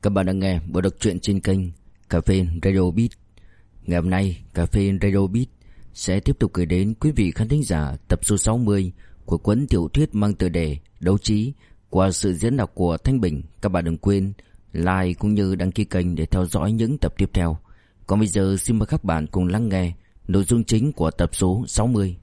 Các bạn đang nghe bộ đọc truyện trên kênh Cà phê Radio Beat. Ngày hôm nay, Cà phê Radio Beat sẽ tiếp tục gửi đến quý vị khán thính giả tập số 60 của cuốn tiểu thuyết mang tựa đề Đấu Trí qua sự diễn đọc của Thanh Bình. Các bạn đừng quên like cũng như đăng ký kênh để theo dõi những tập tiếp theo. Còn bây giờ xin mời các bạn cùng lắng nghe nội dung chính của tập số 60.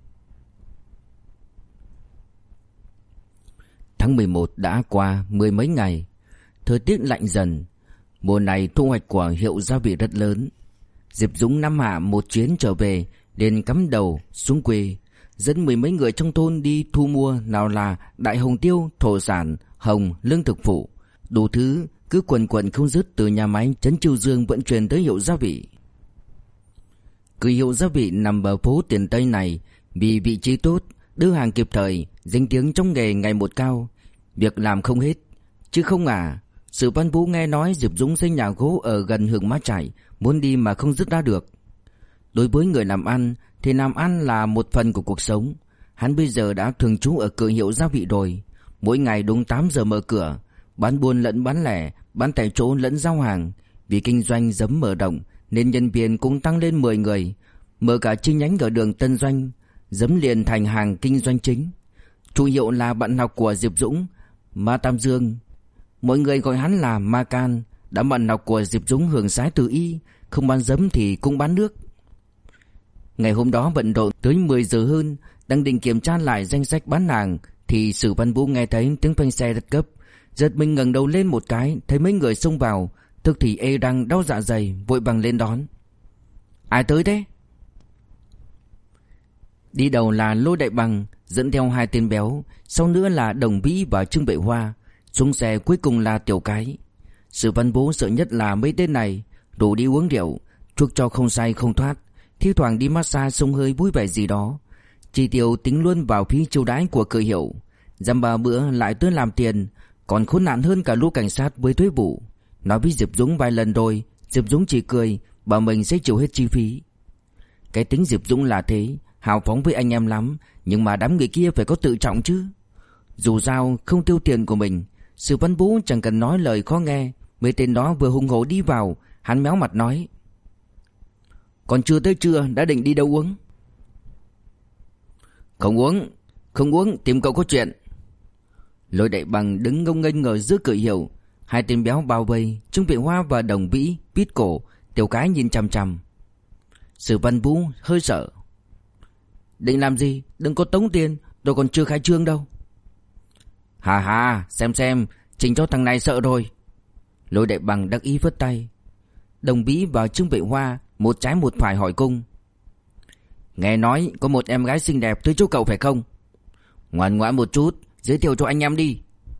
Tháng 11 đã qua mười mấy ngày, thời tiết lạnh dần. Mùa này thu hoạch của hiệu gia vị rất lớn. Diệp Dũng năm hạ một chuyến trở về, liền cắm đầu xuống quê, dẫn mười mấy người trong thôn đi thu mua, nào là đại hồng tiêu, thổ sản, hồng, lương thực phụ, đủ thứ cứ quần quần không dứt từ nhà máy trấn Chiêu Dương vận chuyển tới hiệu gia vị. Cửa hiệu gia vị nằm ở phố Tiền Tây này, vì vị trí tốt, đưa hàng kịp thời, danh tiếng trong nghề ngày một cao, việc làm không hết. Chứ không à, Sử Văn Vũ nghe nói Diệp Dũng xây nhà gỗ ở gần Hương Mã Trải, muốn đi mà không dứt ra được. Đối với người làm ăn thì làm ăn là một phần của cuộc sống. Hắn bây giờ đã thường trú ở cửa hiệu gia vị rồi, mỗi ngày đúng 8 giờ mở cửa, bán buôn lẫn bán lẻ, bán tại chỗ lẫn giao hàng. Vì kinh doanh dấm mở rộng nên nhân viên cũng tăng lên 10 người, mở cả chi nhánh ở đường Tân Doanh, dấm liền thành hàng kinh doanh chính. Chủ hiệu là bạn học của Diệp Dũng, Ma Tam Dương. Mọi người gọi hắn là Ma Can, đã bạn học của Diệp Dũng hưởng sái từ y, không bán dấm thì cũng bán nước. Ngày hôm đó bận rộn tới 10 giờ hơn, đang định kiểm tra lại danh sách bán hàng thì Sử Văn Vũ nghe thấy tiếng phanh xe rất gấp, giật mình ngẩng đầu lên một cái, thấy mấy người xông vào, tức thì ê răng đau dạ dày, vội vàng lên đón. Ai tới thế? Đi đầu là Lô Đại Bằng, dẫn theo hai tên béo, sau nữa là Đồng Vĩ và Trương Bệ Hoa, xuống xe cuối cùng là Tiểu Cái. Sử Văn Vũ sợ nhất là mấy tên này đủ đi uống rượu, chuốc cho không say không thoát, thi thoảng đi massage xông hơi vui vẻ gì đó. Chi tiêu tính luôn vào phí chiêu đãi của cửa hiệu, dăm ba bữa lại tới làm tiền, còn khốn nạn hơn cả lũ cảnh sát với thuế vụ. Nói với Diệp Dũng vài lần rồi, Diệp Dũng chỉ cười, bảo mình sẽ chịu hết chi phí. Cái tính Diệp Dũng là thế, hào phóng với anh em lắm, nhưng mà đám người kia phải có tự trọng chứ. Dù sao không tiêu tiền của mình, Sử Văn Vũ chẳng cần nói lời khó nghe. Mấy tên đó vừa hùng hổ đi vào, hắn méo mặt nói: Còn chưa tới trưa đã định đi đâu uống? Không uống, tìm cậu có chuyện. Lôi Đại Bằng đứng ngông nghênh ở giữa cửa hiệu, hai tên béo bao vây, Trương Vệ Hoa và Đồng Vĩ pít cổ, Tiểu Cái nhìn chằm chằm. Sử Văn Vũ hơi sợ. Định làm gì? Đừng có tống tiền, tôi còn chưa khai trương đâu. Hà, xem, chỉnh cho thằng này sợ rồi. Lôi Đại Bằng đắc ý vất tay. Đồng Vĩ và Trương Vệ Hoa một trái một phải hỏi cung: Nghe nói có một em gái xinh đẹp tới chỗ cậu phải không? Ngoan ngoãn một chút, giới thiệu cho anh em đi.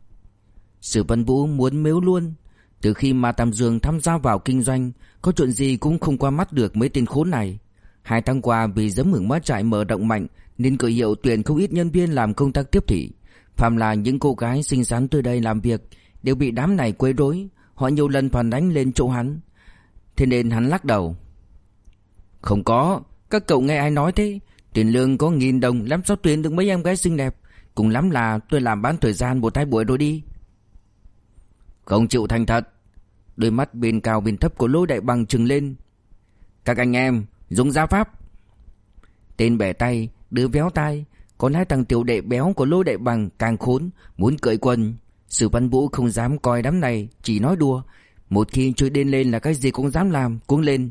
Sử Văn Vũ muốn mếu luôn. Từ khi Ma Tam Dương tham gia vào kinh doanh, có chuyện gì cũng không qua mắt được mấy tên khốn này. 2 tháng qua vì giấm Hương Mã Trại mở rộng mạnh nên cửa hiệu tuyển không ít nhân viên làm công tác tiếp thị. Phàm là những cô gái xinh xắn tới đây làm việc đều bị đám này quấy rối. Họ nhiều lần phản ánh lên chỗ hắn, thế nên hắn lắc đầu. Không có, các cậu nghe ai nói thế? Tiền lương có 1.000 đồng, làm sao tuyển được mấy em gái xinh đẹp? Cùng lắm là tôi làm bán thời gian 1-2 buổi rồi đi. Không chịu thành thật. Đôi mắt bên cao bên thấp của Lô Đại Bằng trừng lên. Các anh em dùng gia pháp. Tên bẻ tay, đứa véo tai. Còn hai thằng tiểu đệ béo của Lô Đại Bằng càng khốn, muốn cởi quần. Sử Văn Vũ không dám coi đám này, chỉ nói đùa. Một khi chơi điên lên là cái gì cũng dám làm, cuống lên.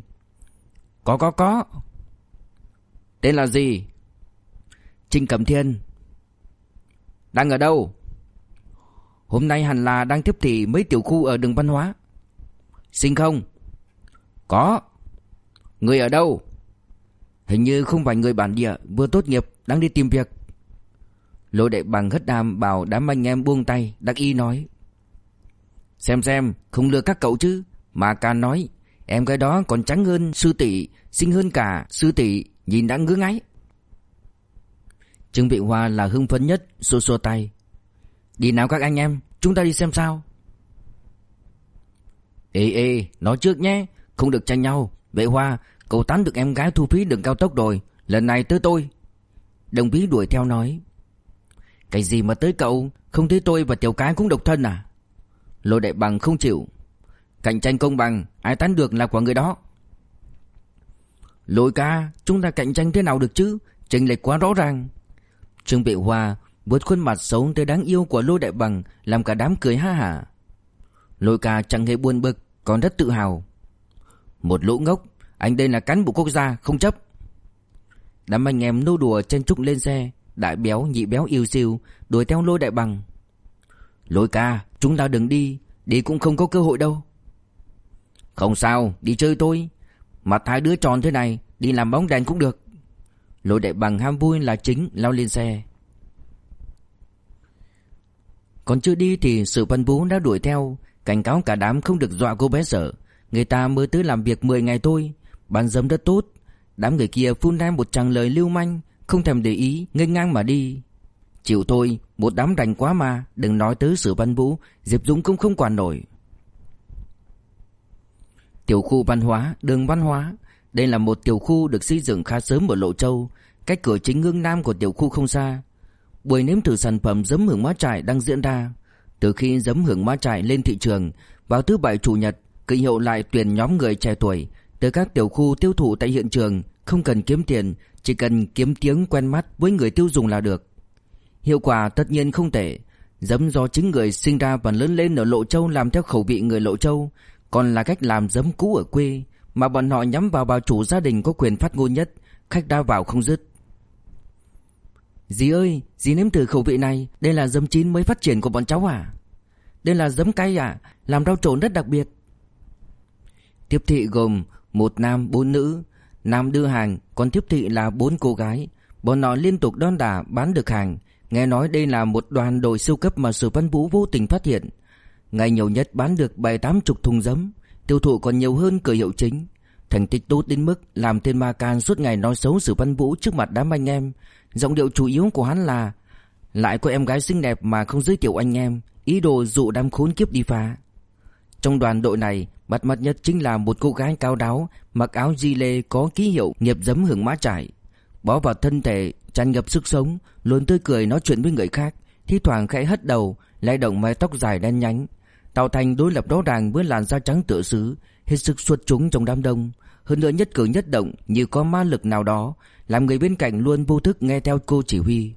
Có. Tên là gì? Trinh Cẩm Thiên. Đang ở đâu? Hôm nay hẳn là đang tiếp thị mấy tiểu khu ở đường Văn Hóa. Xinh không? Có. Người ở đâu? Hình như không phải người bản địa, vừa tốt nghiệp, đang đi tìm việc. Lô Đại Bằng hất đàm bảo đám anh em buông tay, đắc ý nói: Xem, không lừa các cậu chứ. Mà Can nói, em gái đó còn trắng hơn sư tỷ, xinh hơn cả sư tỷ, nhìn đã ngứa ngáy. Trương Vị Hoa là hưng phấn nhất, xua tay. Đi nào các anh em, chúng ta đi xem sao. Ê, nói trước nhé, không được tranh nhau. Vệ Hoa, cậu tán được em gái thu phí đường cao tốc rồi, lần này tới tôi. Đồng Vĩ đuổi theo nói. Cái gì mà tới cậu, không thấy tôi và Tiểu Cái cũng độc thân à? Lô Đại Bằng không chịu. Cạnh tranh công bằng, ai tán được là của người đó. Lôi ca, chúng ta cạnh tranh thế nào được chứ? Chênh lệch quá rõ ràng. Trương Bệ Hoa vuốt khuôn mặt xấu tới đáng yêu của Lôi Đại Bằng, làm cả đám cười ha hả. Lôi ca chẳng hề buồn bực, còn rất tự hào. Một lũ ngốc, anh đây là cán bộ quốc gia, không chấp. Đám anh em nô đùa chen chúc lên xe. Đại béo nhị béo yêu siêu đuổi theo Lôi Đại Bằng. Lôi ca, chúng ta đừng đi, đi cũng không có cơ hội đâu. Không sao, đi chơi thôi. Mặt hai đứa tròn thế này, đi làm bóng đèn cũng được. Lôi Đại Bằng ham vui là chính, lao lên xe. Còn chưa đi thì Sử Văn Bú đã đuổi theo, cảnh cáo cả đám không được dọa cô bé Sở. Người ta mới tới làm việc 10 ngày thôi, bán dâm rất tốt. Đám người kia phun ra một tràng lời lưu manh, không thèm để ý, nghênh ngang mà đi. Chịu thôi, một đám rành quá mà, đừng nói tới Sử Văn Bú, Diệp Dũng cũng không quản nổi. Tiểu khu văn hóa, đường văn hóa. Đây là một tiểu khu được xây dựng khá sớm ở Lộ Châu, cách cửa chính hướng nam của tiểu khu không xa. Buổi nếm thử sản phẩm giấm hương má trải đang diễn ra. Từ khi giấm hương má trải lên thị trường, vào thứ Bảy Chủ nhật, Kỳ Hiệu lại tuyển nhóm người trẻ tuổi từ các tiểu khu tiêu thụ tại hiện trường. Không cần kiếm tiền, chỉ cần kiếm tiếng quen mắt với người tiêu dùng là được. Hiệu quả tất nhiên không tệ. Giấm do chính người sinh ra và lớn lên ở Lộ Châu làm theo khẩu vị người Lộ Châu, còn là cách làm giấm cũ ở quê, mà bọn họ nhắm vào bà chủ gia đình có quyền phát ngôn nhất, khách ra vào không dứt. Dì ơi, dì nếm thử khẩu vị này, đây là giấm chín mới phát triển của bọn cháu à? Đây là giấm cay à, làm rau trộn rất đặc biệt. Tiếp thị gồm 1 nam 4 nữ. Nam đưa hàng, còn tiếp thị là 4 cô gái. Bọn họ liên tục đon đả bán được hàng. Nghe nói đây là một đoàn đội siêu cấp mà Sử Văn Vũ vô tình phát hiện. Ngày nhiều nhất bán được 7-80 thùng giấm, tiêu thụ còn nhiều hơn Cửa Hiệu chính. Thành tích tốt đến mức làm tên ma can suốt ngày nói xấu Sử Văn Vũ trước mặt đám anh em. Giọng điệu chủ yếu của hắn là lại có em gái xinh đẹp mà không giới thiệu anh em, ý đồ dụ đám khốn kiếp đi phá. Trong đoàn đội này, bắt mắt nhất chính là một cô gái cao đáo, mặc áo gi lê có ký hiệu nghiệp giấm hương má trải, bó vào thân thể tràn ngập sức sống, luôn tươi cười nói chuyện với người khác, thi thoảng khẽ hất đầu, lay động mái tóc dài đen nhánh, tạo thành đối lập rõ ràng với làn da trắng tựa sứ, hết sức xuất chúng trong đám đông. Hơn nữa nhất cử nhất động như có ma lực nào đó, làm người bên cạnh luôn vô thức nghe theo cô chỉ huy.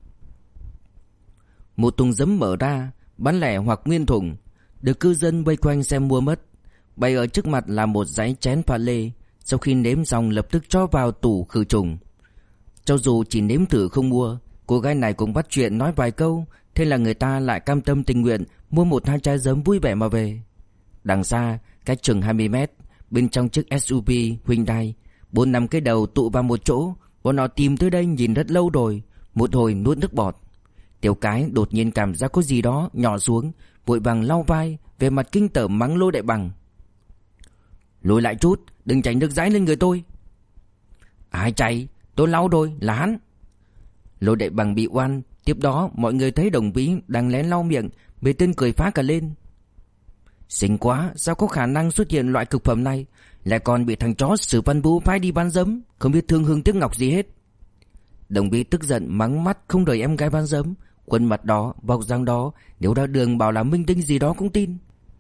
Một thùng giấm mở ra, bán lẻ hoặc nguyên thùng, được cư dân vây quanh xem mua mất. Bày ở trước mặt là một dãy chén pha lê, sau khi nếm xong lập tức cho vào tủ khử trùng. Cho dù chỉ nếm thử không mua, cô gái này cũng bắt chuyện nói vài câu, thế là người ta lại cam tâm tình nguyện mua 1-2 chai giấm vui vẻ mà về. Đằng xa, cách chừng 20 mét, bên trong chiếc SUV Hyundai, 4-5 cái đầu tụ vào một chỗ. Bọn họ tìm tới đây nhìn rất lâu rồi, một hồi nuốt nước bọt. Tiểu Cái đột nhiên cảm giác có gì đó nhỏ xuống, vội vàng lau vai, về mặt kinh tởm mắng Lôi Đại Bằng. Lùi lại chút, đừng chảy nước dãi lên người tôi. Ai chạy, tôi lau rồi, là hắn. Lôi Đại Bằng bị oan. Tiếp đó mọi người thấy đồng vĩ đang lén lau miệng, mấy tên cười phá cả lên. Xinh quá, sao có khả năng xuất hiện loại cực phẩm này, lại còn bị thằng chó Sử Văn Vũ phái đi bán giấm, không biết thương hương tiếc ngọc gì hết. Đồng vĩ tức giận mắng mắt không đợi em gái bán giấm, khuôn mặt đó, vóc dáng đó, nếu ra đường bảo là minh tinh gì đó cũng tin.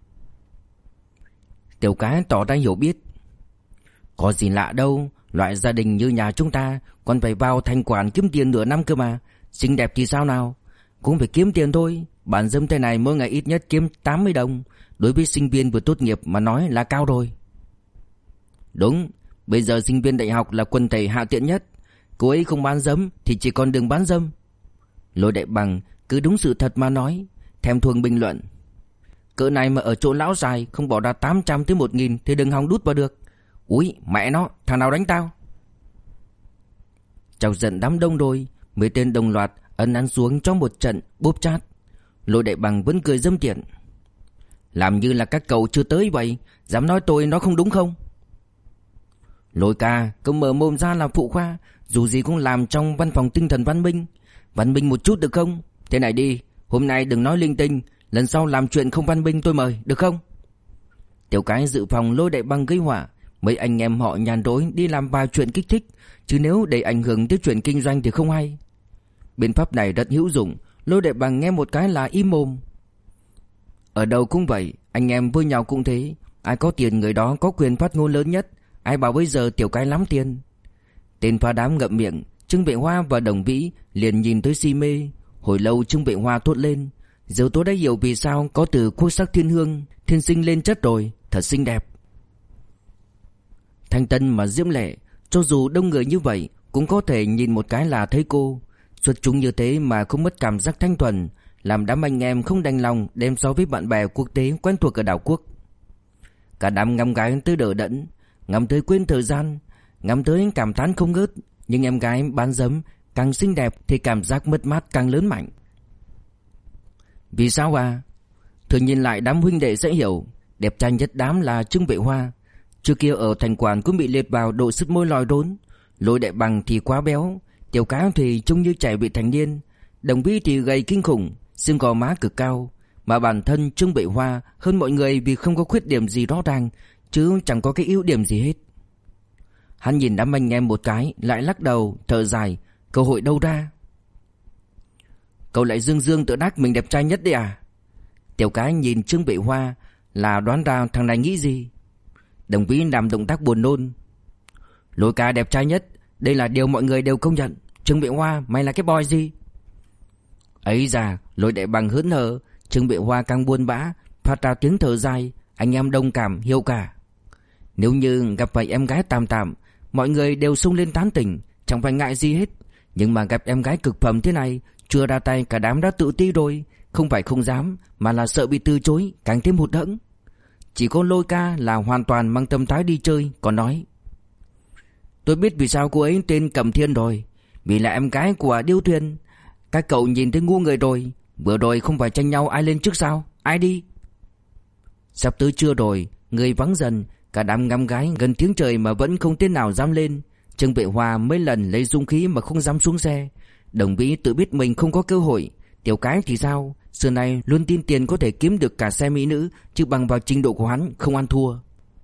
Tiểu Cái tỏ ra hiểu biết. Có gì lạ đâu, loại gia đình như nhà chúng ta còn phải vào thành quản kiếm tiền nửa năm cơ mà. Xinh đẹp thì sao nào, cũng phải kiếm tiền thôi. Bán dâm thế này mỗi ngày ít nhất kiếm 80 đồng, đối với sinh viên vừa tốt nghiệp mà nói là cao rồi. Đúng, bây giờ sinh viên đại học là quần thể hạ tiện nhất. Cô ấy không bán dâm thì chỉ còn đường bán dâm. Lôi Đại Bằng cứ đúng sự thật mà nói, thèm thuồng bình luận. Cỡ này mà ở chỗ lão dài không bỏ ra 800 tới 1.000 thì đừng hòng đút vào được. Úi mẹ nó, thằng nào đánh tao? Chọc giận đám đông rồi, mấy tên đồng loạt ấn ăn xuống trong một trận bóp chát. Lôi Đại Bằng vẫn cười dâm tiện. Làm như là các cậu chưa tới vậy, dám nói tôi nó không đúng không? Lôi ca, cứ mở mồm ra làm phụ khoa, dù gì cũng làm trong văn phòng tinh thần văn minh. Văn minh một chút được không? Thế này đi, hôm nay đừng nói linh tinh, lần sau làm chuyện không văn minh tôi mời, được không? Tiểu Cái dự phòng Lôi Đại Bằng gây họa, mấy anh em họ nhàn rỗi đi làm vài chuyện kích thích, chứ nếu để ảnh hưởng tới chuyện kinh doanh thì không hay. Biện pháp này rất hữu dụng, Lôi Đại Bằng nghe một cái là im mồm. Ở đâu cũng vậy, anh em với nhau cũng thế, Ai có tiền người đó có quyền phát ngôn lớn nhất. Ai bảo bây giờ Tiểu Cái lắm tiền. Tên phá đám ngậm miệng. Trương Bệ Hoa và Đồng Vĩ liền nhìn tới si mê. Hồi lâu Trương Bệ Hoa thốt lên: giờ tôi đã hiểu vì sao có từ quốc sắc thiên hương, thiên sinh lên chất rồi. Thật xinh đẹp. Thanh tân mà diễm lệ, cho dù đông người như vậy cũng có thể nhìn một cái là thấy cô. Xuất chúng như thế mà không mất cảm giác thanh thuần, làm đám anh em không đành lòng đem so với bạn bè quốc tế quen thuộc ở đảo quốc. Cả đám ngắm gái tới đờ đẫn, ngắm tới quên thời gian, ngắm tới cảm thán không ngớt. Nhưng em gái bán dấm càng xinh đẹp thì cảm giác mất mát càng lớn mạnh. Vì sao à? Thử nhìn lại đám huynh đệ sẽ hiểu. Đẹp trai nhất đám là Trương Bệ Hoa. Trước kia ở thành quản cũng bị liệt vào độ sứt môi lòi đốn. Lôi Đại Bằng thì quá béo, Tiểu Cái thì trông như trẻ vị thành niên, Đồng Vĩ thì gầy kinh khủng, xương gò má cực cao. Mà bản thân Trương Bệ Hoa hơn mọi người vì không có khuyết điểm gì rõ ràng, chứ chẳng có cái ưu điểm gì hết. Hắn nhìn đám anh em một cái, lại lắc đầu, thở dài, cơ hội đâu ra? Cậu lại dương dương tự đắc mình đẹp trai nhất đấy à? Tiểu Cái nhìn Trương Bệ Hoa là đoán ra thằng này nghĩ gì. Đồng Vĩ làm động tác buồn nôn. Lôi ca đẹp trai nhất, đây là điều mọi người đều công nhận. Trương Bệ Hoa, mày là cái boy gì? Ấy da, Lôi Đại Bằng hớn hở. Trương Bệ Hoa càng buồn bã, phát ra tiếng thở dài. Anh em đồng cảm, hiểu cả. Nếu như gặp phải em gái tạm tạm, mọi người đều xông lên tán tỉnh, chẳng phải ngại gì hết. Nhưng mà gặp em gái cực phẩm thế này, chưa ra tay cả đám đã tự ti rồi. Không phải không dám, mà là sợ bị từ chối, càng thêm hụt hẫng. Chỉ có Lôi ca là hoàn toàn mang tâm thái đi chơi, còn nói: tôi biết vì sao cô ấy tên Cẩm Thiên rồi. Vì là em gái của Điêu Thuyền. Các cậu nhìn thấy ngu người rồi. Vừa rồi không phải tranh nhau ai lên trước sao? Ai đi? Sắp tới trưa rồi, người vắng dần. Cả đám ngắm gái gần tiếng trời mà vẫn không tên nào dám lên. Trương Bệ Hoa mấy lần lấy dũng khí mà không dám xuống xe. Đồng Vĩ tự biết mình không có cơ hội. Tiểu Cái thì sao? Xưa nay luôn tin tiền có thể kiếm được cả xe mỹ nữ, chứ bằng vào trình độ của hắn không ăn thua.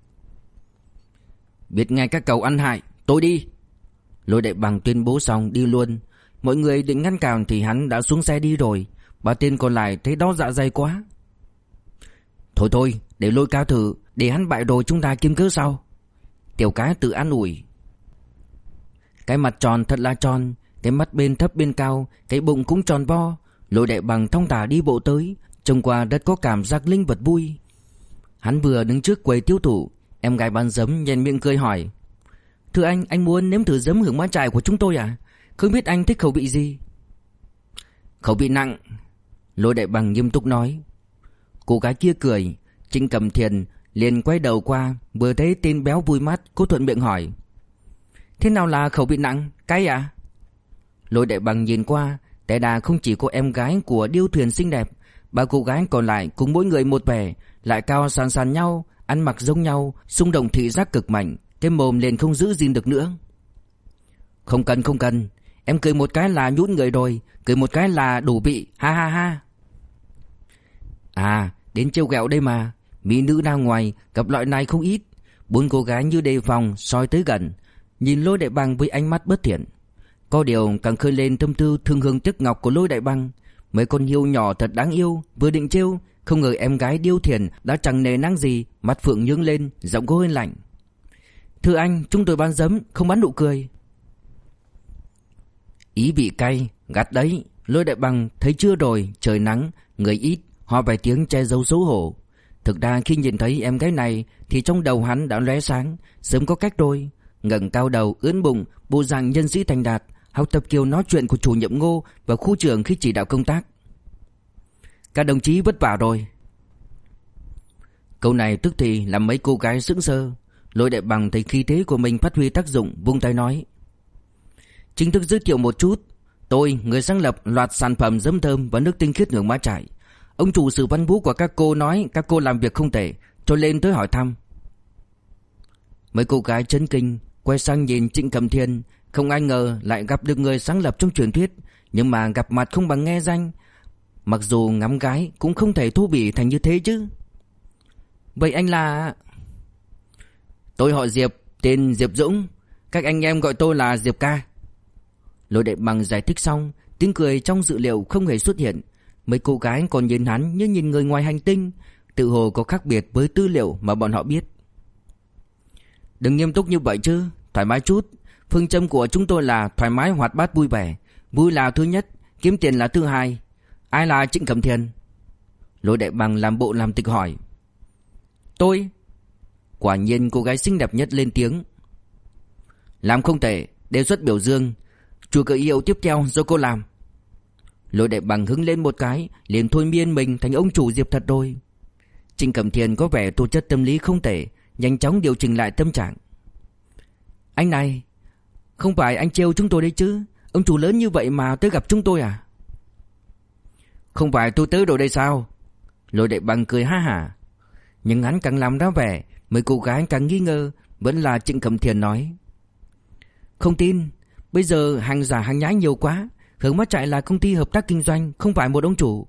Biết ngay các cậu ăn hại, tôi đi. Lôi Đại Bằng tuyên bố xong đi luôn. Mọi người định ngăn cản thì hắn đã xuống xe đi rồi. Ba tên còn lại thấy đó dạ dày quá. Thôi thôi, để Lôi ca thử, để hắn bại rồi chúng ta kiếm cớ sau. Tiểu Cái tự an ủi. Cái mặt tròn thật là tròn, cái mắt bên thấp bên cao, cái bụng cũng tròn vo. Lôi Đại Bằng thong thả đi bộ tới, trông qua rất có cảm giác linh vật vui. Hắn vừa đứng trước quầy tiêu thụ, em gái bán giấm nhoẻn miệng cười hỏi: thưa anh muốn nếm thử giấm hưởng má trài của chúng tôi à? Không biết anh thích khẩu vị gì? Khẩu vị nặng. Lôi Đại Bằng nghiêm túc nói. Cô gái kia cười. Trịnh Cẩm Thiền liền quay đầu qua, vừa thấy tên béo vui mắt, cô thuận miệng hỏi: thế nào là khẩu vị nặng? Cay à? Lôi Đại Bằng nhìn qua, tại đà không chỉ có em gái của Điêu Thuyền xinh đẹp, ba cô gái còn lại cùng mỗi người một vẻ, lại cao sàn sàn nhau, ăn mặc giống nhau, xung động thị giác cực mạnh, cái mồm liền không giữ gìn được nữa. Không cần, em cười một cái là nhũn người rồi, cười một cái là đủ vị, ha ha ha. À, đến trêu ghẹo đây mà, mỹ nữ ra ngoài gặp loại này không ít. Bốn cô gái như đề phòng soi tới gần, nhìn Lôi Đại Bằng với ánh mắt bất thiện. Có điều càng khơi lên tâm tư thương hương tiếc ngọc của Lôi Đại Bằng. Mấy con hiêu nhỏ thật đáng yêu, vừa định trêu, không ngờ em gái Điêu Thiền đã chẳng nề nang gì, mặt phượng nhướng lên, giọng có hơi lạnh: thưa anh, chúng tôi bán giấm, không bán nụ cười. Ý vị cay, gắt đấy. Lôi Đại Bằng thấy chưa rồi, trời nắng, người ít, ho vài tiếng che giấu xấu hổ. Thực ra khi nhìn thấy em gái này thì trong đầu hắn đã lóe sáng, sớm có cách rồi. Ngẩng cao đầu, ưỡn bụng, bộ dạng nhân sĩ thành đạt, học tập kiểu nói chuyện của chủ nhiệm Ngô và khu trưởng khi chỉ đạo công tác. Các đồng chí vất vả rồi. Câu này tức thì làm mấy cô gái sững sờ. Lôi Đại Bằng thấy khí thế của mình phát huy tác dụng, vung tay nói: chính thức giới thiệu một chút, tôi, người sáng lập loạt sản phẩm giấm thơm và nước tinh khiết hưởng má trải. Ông chủ Sử Văn Vũ của các cô nói các cô làm việc không tệ, cho lên tới hỏi thăm. Mấy cô gái chấn kinh, quay sang nhìn Trịnh Cẩm Thiên. Không ai ngờ lại gặp được người sáng lập trong truyền thuyết, nhưng mà gặp mặt không bằng nghe danh. Mặc dù ngắm gái cũng không thể thô bỉ thành như thế chứ. Vậy anh là... Tôi họ Diệp, tên Diệp Dũng. Các anh em gọi tôi là Diệp ca. Lôi Đại Bằng giải thích xong, tiếng cười trong dự liệu không hề xuất hiện. Mấy cô gái còn nhìn hắn như nhìn người ngoài hành tinh. tự hồ có khác biệt với tư liệu mà bọn họ biết. Đừng nghiêm túc như vậy chứ, thoải mái chút. Phương châm của chúng tôi là thoải mái, hoạt bát, vui vẻ. Vui là thứ nhất, kiếm tiền là thứ hai. Ai là Trịnh Cẩm Thiên? Lôi Đại Bằng làm bộ làm tịch hỏi. Tôi. Quả nhiên cô gái xinh đẹp nhất lên tiếng. Làm không tệ, đề xuất biểu dương. Chủ cờ hiệu tiếp theo do cô làm. Lôi Đại Bằng hứng lên một cái, liền thôi miên mình thành ông chủ Diệp thật rồi. Trịnh Cẩm Thiên có vẻ tố chất tâm lý không tệ, nhanh chóng điều chỉnh lại tâm trạng. Anh này, không phải anh trêu chúng tôi đấy chứ? Ông chủ lớn như vậy mà tới gặp chúng tôi à? Không phải tôi tới rồi đây sao? Lôi Đại Bằng cười ha hả. Nhưng hắn càng làm ra vẻ, mấy cô gái càng nghi ngờ. Vẫn là Trịnh Cẩm Thiên nói. Không tin, bây giờ hàng giả hàng nhái nhiều quá. Hướng Mắt Trại là công ty hợp tác kinh doanh, không phải một ông chủ.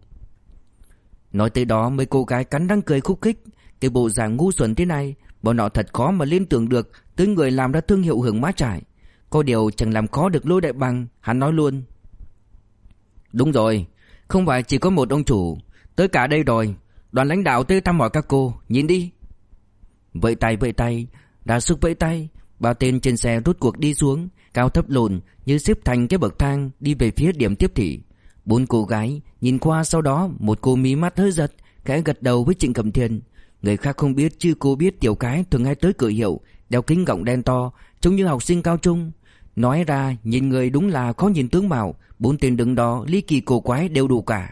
Nói tới đó mấy cô gái cắn răng cười khúc khích. Cái bộ dạng ngu xuẩn thế này, bọn họ thật khó mà liên tưởng được tới người làm ra thương hiệu Hướng Mắt Trại. Có điều chẳng làm khó được Lôi Đại Bằng, hắn nói luôn. Đúng rồi, không phải chỉ có một ông chủ, tới cả đây rồi. Đoàn lãnh đạo tới thăm hỏi các cô, nhìn đi. Vẫy tay, ra sức vẫy tay. Ba tên trên xe rút cuộc đi xuống, cao thấp lùn như xếp thành cái bậc thang đi về phía điểm tiếp thị. 4 cô gái nhìn qua, sau đó một cô mí mắt hơi giật, khẽ gật đầu với Trịnh Cẩm Thiên. Người khác không biết chứ cô biết tiểu cái thường hay tới cửa hiệu, đeo kính gọng đen to, trông như học sinh cao trung. Nói ra nhìn người đúng là khó nhìn tướng mạo. 4 tên đứng đó ly kỳ cổ quái đều đủ cả.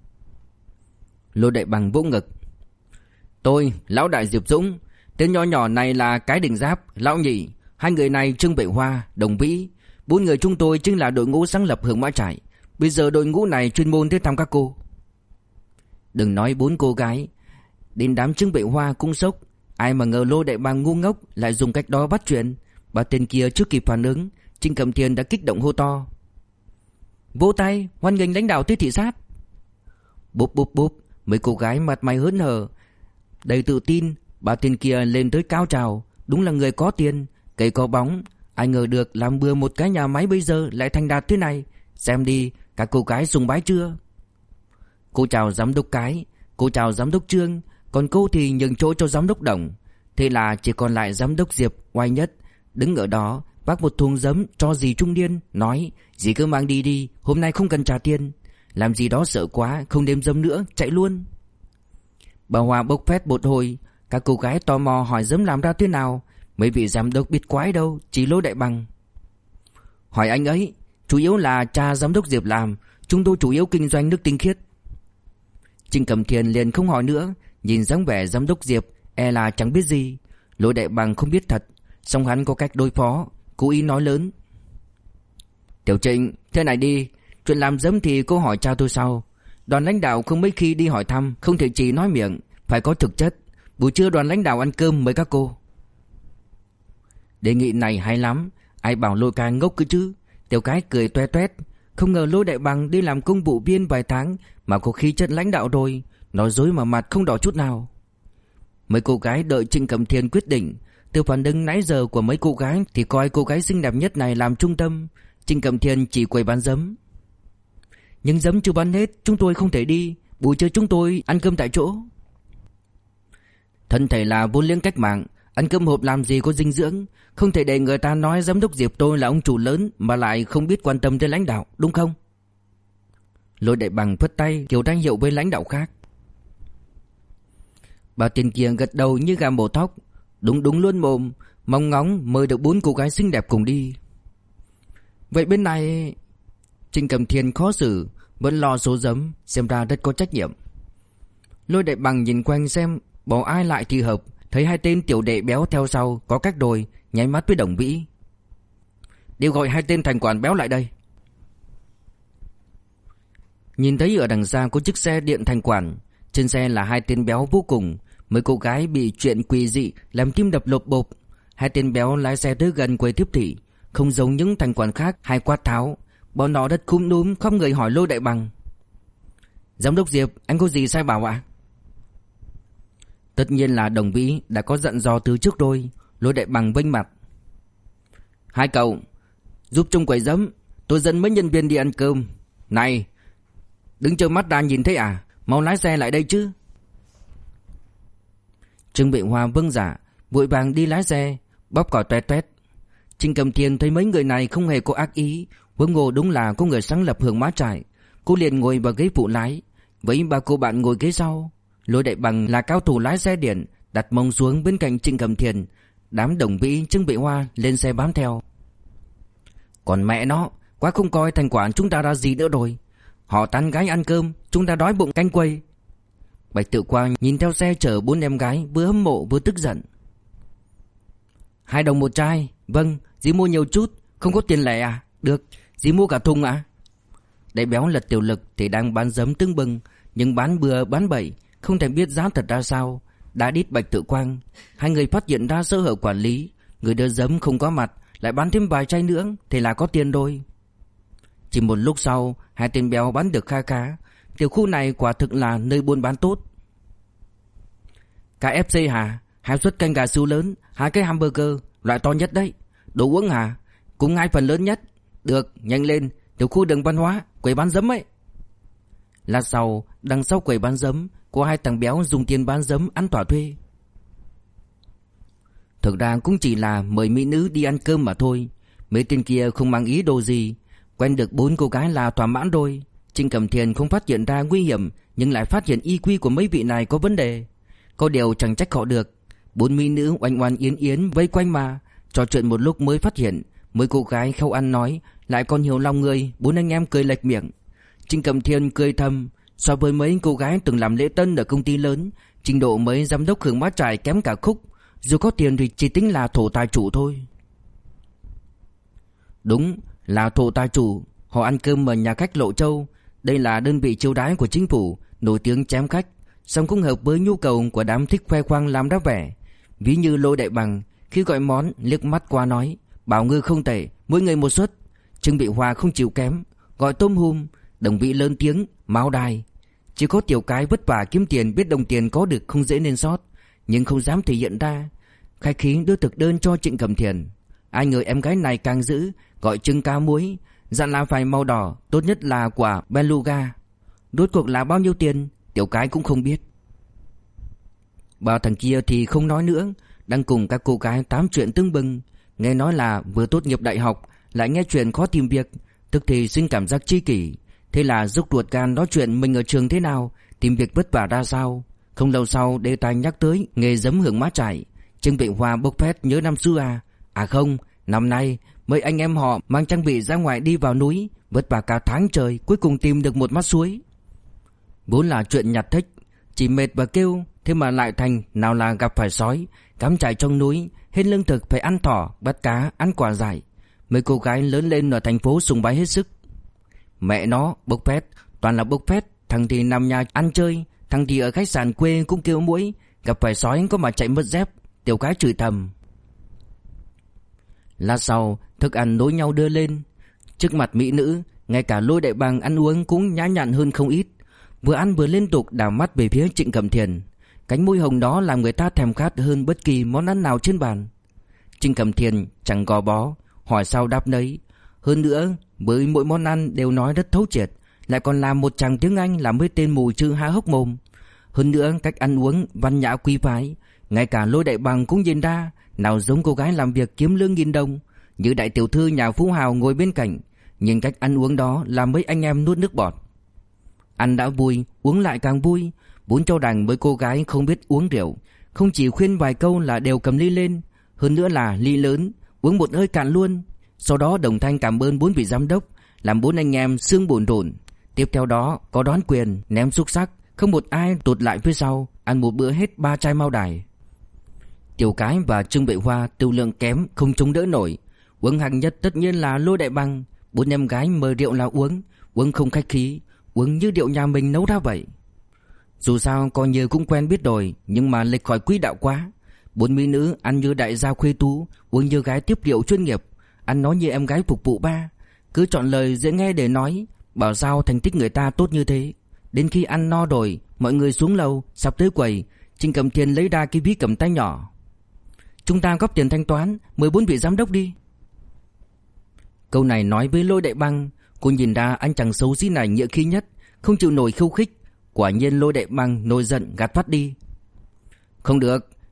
Lôi Đại Bằng vỗ ngực. Tôi, lão đại Diệp Dũng. Tên nho nhỏ này là Cái Đình Giáp, lão nhị. 2 người này Trương Vệ Hoa, Đồng Vĩ. 4 người chúng tôi chính là đội ngũ sáng lập Hướng Mắt Trại. Bây giờ đội ngũ này chuyên môn tới thăm các cô. Đừng nói 4 cô gái, đến đám Trương Vệ Hoa cũng sốc. Ai mà ngờ Lôi Đại Bằng ngu ngốc lại dùng cách đó bắt chuyện. Ba tên kia chưa kịp phản ứng, Trịnh Cẩm Thiên đã kích động hô to. Vỗ tay, hoan nghênh lãnh đạo tới thị sát. Bốp bốp bốp, mấy cô gái mặt mày hớn hở, đầy tự tin. Ba tên kia lên tới cao trào. Đúng là người có tiền, cây có bóng. Ai ngờ được làm bừa một cái nhà máy bây giờ lại thành đạt thế này. Xem đi, các cô gái sùng bái chưa? Cô chào giám đốc Cái, cô chào giám đốc Trương, còn cô thì nhường chỗ cho giám đốc Đồng. Thế là chỉ còn lại giám đốc Diệp oai nhất, đứng ở đó vác một thùng giấm cho dì trung niên, nói: dì cứ mang đi đi, hôm nay không cần trả tiền. Làm gì đó sợ quá, không đếm giấm nữa, chạy luôn. Bà Hoa bốc phét một hồi. Các cô gái tò mò hỏi giấm làm ra thế nào. Mấy vị giám đốc biết quái đâu, chỉ Lôi Đại Bằng. Hỏi anh ấy, chủ yếu là cha giám đốc Diệp làm, chúng tôi chủ yếu kinh doanh nước tinh khiết. Trịnh Cẩm Thiên liền không hỏi nữa. Nhìn dáng vẻ giám đốc Diệp e là chẳng biết gì. Lôi Đại Bằng không biết thật, song hắn có cách đối phó, cố ý nói lớn. Tiểu Trịnh, thế này đi, chuyện làm giấm thì cô hỏi cha tôi sau. Đoàn lãnh đạo không mấy khi đi hỏi thăm, không thể chỉ nói miệng, phải có thực chất. Buổi trưa đoàn lãnh đạo ăn cơm mời các cô. Đề nghị này hay lắm, ai bảo Lôi ca ngốc cứ chứ. Tiểu Cái cười toe toét. Không ngờ Lôi Đại Bằng đi làm công vụ viên vài tháng mà có khí chất lãnh đạo rồi. Nói dối mà mặt không đỏ chút nào. Mấy cô gái đợi Trịnh Cẩm Thiên quyết định. Từ phản ứng nãy giờ của mấy cô gái thì coi cô gái xinh đẹp nhất này làm trung tâm. Trịnh Cẩm Thiên chỉ quầy bán giấm. Nhưng giấm chưa bán hết, chúng tôi không thể đi. Buổi trưa chúng tôi ăn cơm tại chỗ. Thân thể là vốn liếng cách mạng, ăn cơm hộp làm gì có dinh dưỡng. Không thể để người ta nói giám đốc Diệp tôi là ông chủ lớn mà lại không biết quan tâm tới lãnh đạo, đúng không? Lôi Đại Bằng phất tay kiểu đang hiệu với lãnh đạo khác. Bà tiền kia gật đầu như gà mổ thóc. Đúng đúng luôn mồm, mong ngóng mời được 4 cô gái xinh đẹp cùng đi. Vậy bên này... Trịnh Cẩm Thiên khó xử, vẫn lo số giấm, xem ra rất có trách nhiệm. Lôi Đại Bằng nhìn quanh xem bỏ ai lại thì hợp, thấy 2 tên tiểu đệ béo theo sau có cách đồi, nháy mắt với Đồng Vĩ. Đều gọi 2 tên thành quản béo lại đây. Nhìn thấy ở đằng xa có chiếc xe điện thành quản, trên xe là 2 tên béo vô cùng. Mấy cô gái bị chuyện quỷ dị làm tim đập lộp bộp. 2 tên béo lái xe tới gần quầy tiếp thị, không giống những thành quản khác hay quát tháo. Bọn nó rất cúm núm không người hỏi Lôi Đại Bằng. Giám đốc Diệp, anh có gì sai bảo ạ? Tất nhiên là Đồng Vĩ đã có dặn dò từ trước rồi. Lôi Đại Bằng vênh mặt. 2 cậu giúp trông quầy giấm, tôi dẫn mấy nhân viên đi ăn cơm. Này, đứng trơ mắt ra nhìn thấy à? Mau lái xe lại đây chứ. Trương Bệ Hoa vâng dạ, vội vàng đi lái xe, bóp còi toét toét. Trình Cẩm Thiên thấy mấy người này không hề có ác ý, huống hồ đúng là có người sáng lập Hưởng Mã Trại. Cô liền ngồi vào ghế phụ lái, với ba cô bạn ngồi ghế sau. Lôi Đại Bằng là cao thủ lái xe điện, đặt mông xuống bên cạnh Trình Cẩm Thiên. Đám Đồng Vĩ, Trương Bệ Hoa lên xe bám theo. Còn mẹ nó, quá không coi thành quả chúng ta ra gì nữa rồi. Họ tán gái ăn cơm, chúng ta đói bụng canh quầy. Bạch Tự Quang nhìn theo xe chở 4 em gái, vừa hâm mộ vừa tức giận. 2 đồng một chai. Vâng, dì mua nhiều chút. Không có tiền lẻ à? Được, dì mua cả thùng à? Đại Béo Lật Tiểu Lực thì đang bán giấm tưng bừng, nhưng bán bừa bán bậy, không thể biết giá thật ra sao. Đã đít Bạch Tự Quang, hai người phát hiện ra sơ hở quản lý, người đưa giấm không có mặt, lại bán thêm vài chai nữa, thì là có tiền rồi. Chỉ một lúc sau, hai tên béo bán được kha khá. Tiểu khu này quả thực là nơi buôn bán tốt. KFC hả? 2 suất canh gà siêu lớn, 2 cái hamburger loại to nhất đấy. Đồ uống hả? Cũng 2 phần lớn nhất. Được, nhanh lên, tiểu khu Đường Văn Hóa, quầy bán giấm ấy. Lát sau, đằng sau quầy bán giấm, có 2 thằng béo dùng tiền bán giấm ăn thỏa thuê. Thực ra cũng chỉ là mời mỹ nữ đi ăn cơm mà thôi. Mấy tên kia không mang ý đồ gì, quen được 4 cô gái là thỏa mãn rồi. Trình Cẩm Thiên không phát hiện ra nguy hiểm, nhưng lại phát hiện IQ của mấy vị này có vấn đề. Có điều chẳng trách họ được. 4 mỹ nữ oanh oanh yến yến vây quanh mà, trò chuyện một lúc mới phát hiện mấy cô gái khâu ăn nói, lại còn hiểu lòng người. 4 anh em cười lệch miệng. Trình Cẩm Thiên cười thầm, so với mấy cô gái từng làm lễ tân ở công ty lớn, trình độ mấy giám đốc Hưởng Mã Trại kém cả khúc. Dù có tiền thì chỉ tính là thổ tài chủ thôi. Đúng là thổ tài chủ. Họ ăn cơm ở nhà khách Lộ Châu. Đây là đơn vị chiêu đãi của chính phủ, nổi tiếng chém khách, song cũng hợp với nhu cầu của đám thích khoe khoang làm đá vẻ. Ví như Lôi Đại Bằng, khi gọi món liếc mắt qua nói bảo ngư không tệ, mỗi người một suất. Trương Bệ Hoa không chịu kém, gọi tôm hùm. Đồng Vĩ lớn tiếng máu đài. Chỉ có Tiểu Cái vất vả kiếm tiền, biết đồng tiền có được không dễ nên sót, nhưng không dám thể hiện ra. Khách khí đưa thực đơn cho Trịnh Cẩm Thiên. Ai ngờ em gái này càng dữ, gọi trứng cá muối, dặn là phải màu đỏ, tốt nhất là quả beluga. Rốt cuộc là bao nhiêu tiền, Tiểu Cái cũng không biết. Ba thằng kia thì không nói nữa, đang cùng các cô gái tám chuyện tưng bừng. Nghe nói là vừa tốt nghiệp đại học, lại nghe chuyện khó tìm việc, tức thì sinh cảm giác tri kỷ. Thế là rút ruột gan nói chuyện mình ở trường thế nào, tìm việc vất vả ra sao. Không lâu sau đề tài nhắc tới nghề giấm Hưởng Mã Trại. Trương Bệ Hoa bốc phét nhớ năm xưa à? À không, năm nay mấy anh em họ mang trang bị ra ngoài đi vào núi, vất vả cả tháng trời, cuối cùng tìm được một mắt suối. Vốn là chuyện nhặt thích, chỉ mệt và kêu, thế mà lại thành nào là gặp phải sói, cắm trại trong núi, hết lương thực phải ăn thỏ, bắt cá, ăn quả dại. Mấy cô gái lớn lên ở thành phố sùng bái hết sức. Mẹ nó, bốc phét, toàn là bốc phét. Thằng thì nằm nhà ăn chơi, thằng thì ở khách sạn quê cũng kêu muỗi, gặp phải sói có mà chạy mất dép. Tiểu Cái chửi thầm. Lát sau, thức ăn nối nhau đưa lên. Trước mặt mỹ nữ, ngay cả Lôi Đại Bằng ăn uống cũng nhã nhặn hơn không ít. Vừa ăn vừa liên tục đảo mắt về phía Trịnh Cẩm Thiên. Cánh môi hồng đó làm người ta thèm khát hơn bất kỳ món ăn nào trên bàn. Trịnh Cẩm Thiên chẳng gò bó, hỏi sao đáp nấy. Hơn nữa, với mỗi món ăn đều nói rất thấu triệt, lại còn làm một tràng tiếng Anh làm mấy tên mù chữ há hốc mồm. Hơn nữa, cách ăn uống văn nhã quý phái, ngay cả Lôi Đại Bằng cũng nhìn ra, nào giống cô gái làm việc kiếm lương nghìn đồng, như đại tiểu thư nhà phú hào ngồi bên cạnh. Nhưng cách ăn uống đó làm mấy anh em nuốt nước bọt. Ăn đã vui, uống lại càng vui. Bốn Châu Đằng với cô gái không biết uống rượu, không chỉ khuyên vài câu là đều cầm ly lên, hơn nữa là ly lớn, uống một hơi cạn luôn. Sau đó đồng thanh cảm ơn 4 vị giám đốc, làm 4 anh em xương bồn rộn. Tiếp theo đó có đón quyền, ném xúc xắc, không một ai tụt lại phía sau, ăn một bữa hết 3 chai mao đài. Tiểu Cái và Trương Bệ Hoa tiêu lượng kém không chống đỡ nổi. Uống hạng nhất tất nhiên là Lôi Đại Bằng. 4 em gái mời rượu là uống, uống không khách khí, uống như rượu nhà mình nấu ra vậy. Dù sao coi như cũng quen biết rồi, nhưng mà lệch khỏi quỹ đạo quá. 4 mỹ nữ ăn như đại gia khuê tú, uống như gái tiếp rượu chuyên nghiệp, ăn nói như em gái phục vụ ba, cứ chọn lời dễ nghe để nói, bảo sao thành tích người ta tốt như thế. Đến khi ăn no rồi, mọi người xuống lầu, sắp tới quầy, Trịnh Cẩm Thiên lấy ra cái ví cầm tay nhỏ. Chúng ta góp tiền thanh toán, mời 4 vị giám đốc đi. Câu này nói với Lôi Đại Bằng, cô nhìn ra anh chàng xấu xí này nghĩa khí nhất, không chịu nổi khiêu khích. Quả nhiên Lôi Đại Bằng nổi giận gạt phát đi. Không được,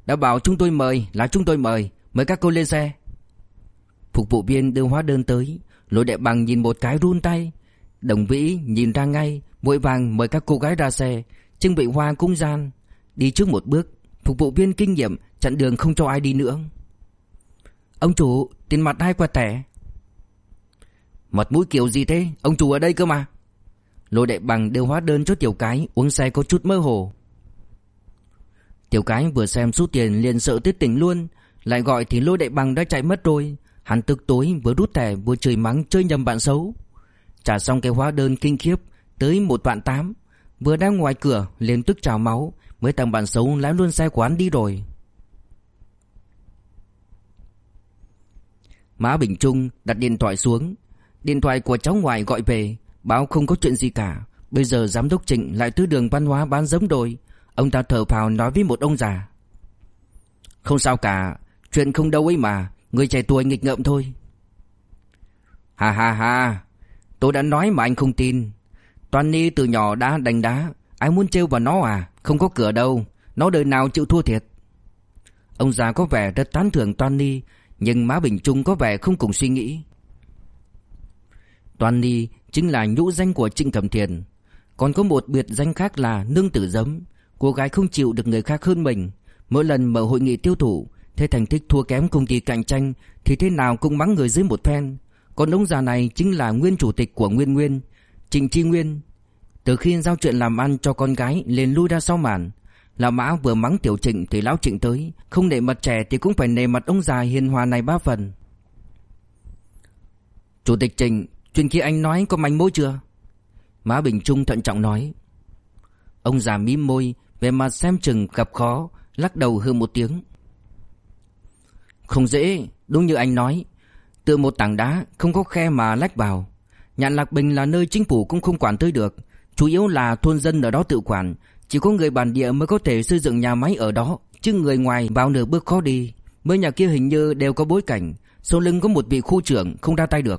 Đã bảo chúng tôi mời là chúng tôi mời. Mời các cô lên xe. Phục vụ viên đưa hóa đơn tới. Lôi Đại Bằng nhìn một cái run tay. Đồng Vĩ nhìn ra ngay, vội vàng mời các cô gái ra xe. Trương Vị Hoa cũng gian đi trước một bước. Phục vụ viên kinh nghiệm chặn đường không cho ai đi nữa. Ông chủ, tiền mặt hay quà thẻ? Mặt mũi kiểu gì thế? Ông chủ ở đây cơ mà. Lôi Đại Bằng đưa hóa đơn cho Tiểu Cái, uống say có chút mơ hồ. Tiểu Cái vừa xem số tiền liền sợ tới tỉnh luôn. Lại gọi thì Lôi Đại Bằng đã chạy mất rồi. Hắn tức tối vừa rút thẻ vừa chửi mắng chơi nhầm bạn xấu. Trả xong cái hóa đơn kinh khiếp tới 1.800.000. Vừa đang ngoài cửa liền tức trào máu. Mấy thằng bạn xấu lái luôn xe của hắn đi rồi. Mã Bình Trung đặt điện thoại xuống. Điện thoại của cháu ngoại gọi về, báo không có chuyện gì cả. Bây giờ giám đốc Trịnh lại tới đường văn hóa bán giấm rồi. Ông ta thở phào nói với một ông già: Không sao cả, chuyện không đâu ấy mà, người trẻ tuổi nghịch ngợm thôi. Ha ha ha, tôi đã nói mà anh không tin. Tony từ nhỏ đã đánh đá, ai muốn trêu vào nó à? Không có cửa đâu, nó đời nào chịu thua thiệt. Ông già có vẻ rất tán thưởng Tony, nhưng Mã Bình Trung có vẻ không cùng suy nghĩ. Tony chính là nhũ danh của Trịnh Cẩm Thiền. Còn có một biệt danh khác là nương tử giấm. Cô gái không chịu được người khác hơn mình. Mỗi lần mở hội nghị tiêu thụ, thấy thành tích thua kém công ty cạnh tranh thì thế nào cũng mắng người dưới một phen. Còn ông già này chính là nguyên chủ tịch của Nguyên Nguyên, Trịnh Chi Nguyên. Từ khi giao chuyện làm ăn cho con gái liền lui ra sau màn. Lão Mã vừa mắng Tiểu Trịnh thì lão Trịnh tới, không nể mặt trẻ thì cũng phải nể mặt ông già hiền hòa này 3 phần. Chủ tịch Trịnh, chuyện kia anh nói có manh mối chưa? Mã Bình Trung thận trọng nói. Ông già mím môi, vẻ mặt xem chừng gặp khó, lắc đầu hừ một tiếng. Không dễ, đúng như anh nói. Tựa một tảng đá, không có khe mà lách vào. Nhạn Lạc Bình là nơi chính phủ cũng không quản tới được. Chủ yếu là thôn dân ở đó tự quản. Chỉ có người bản địa mới có thể xây dựng nhà máy ở đó, chứ người ngoài vào nửa bước khó đi. Mấy nhà kia hình như đều có bối cảnh, sau lưng có một vị khu trưởng không ra tay được.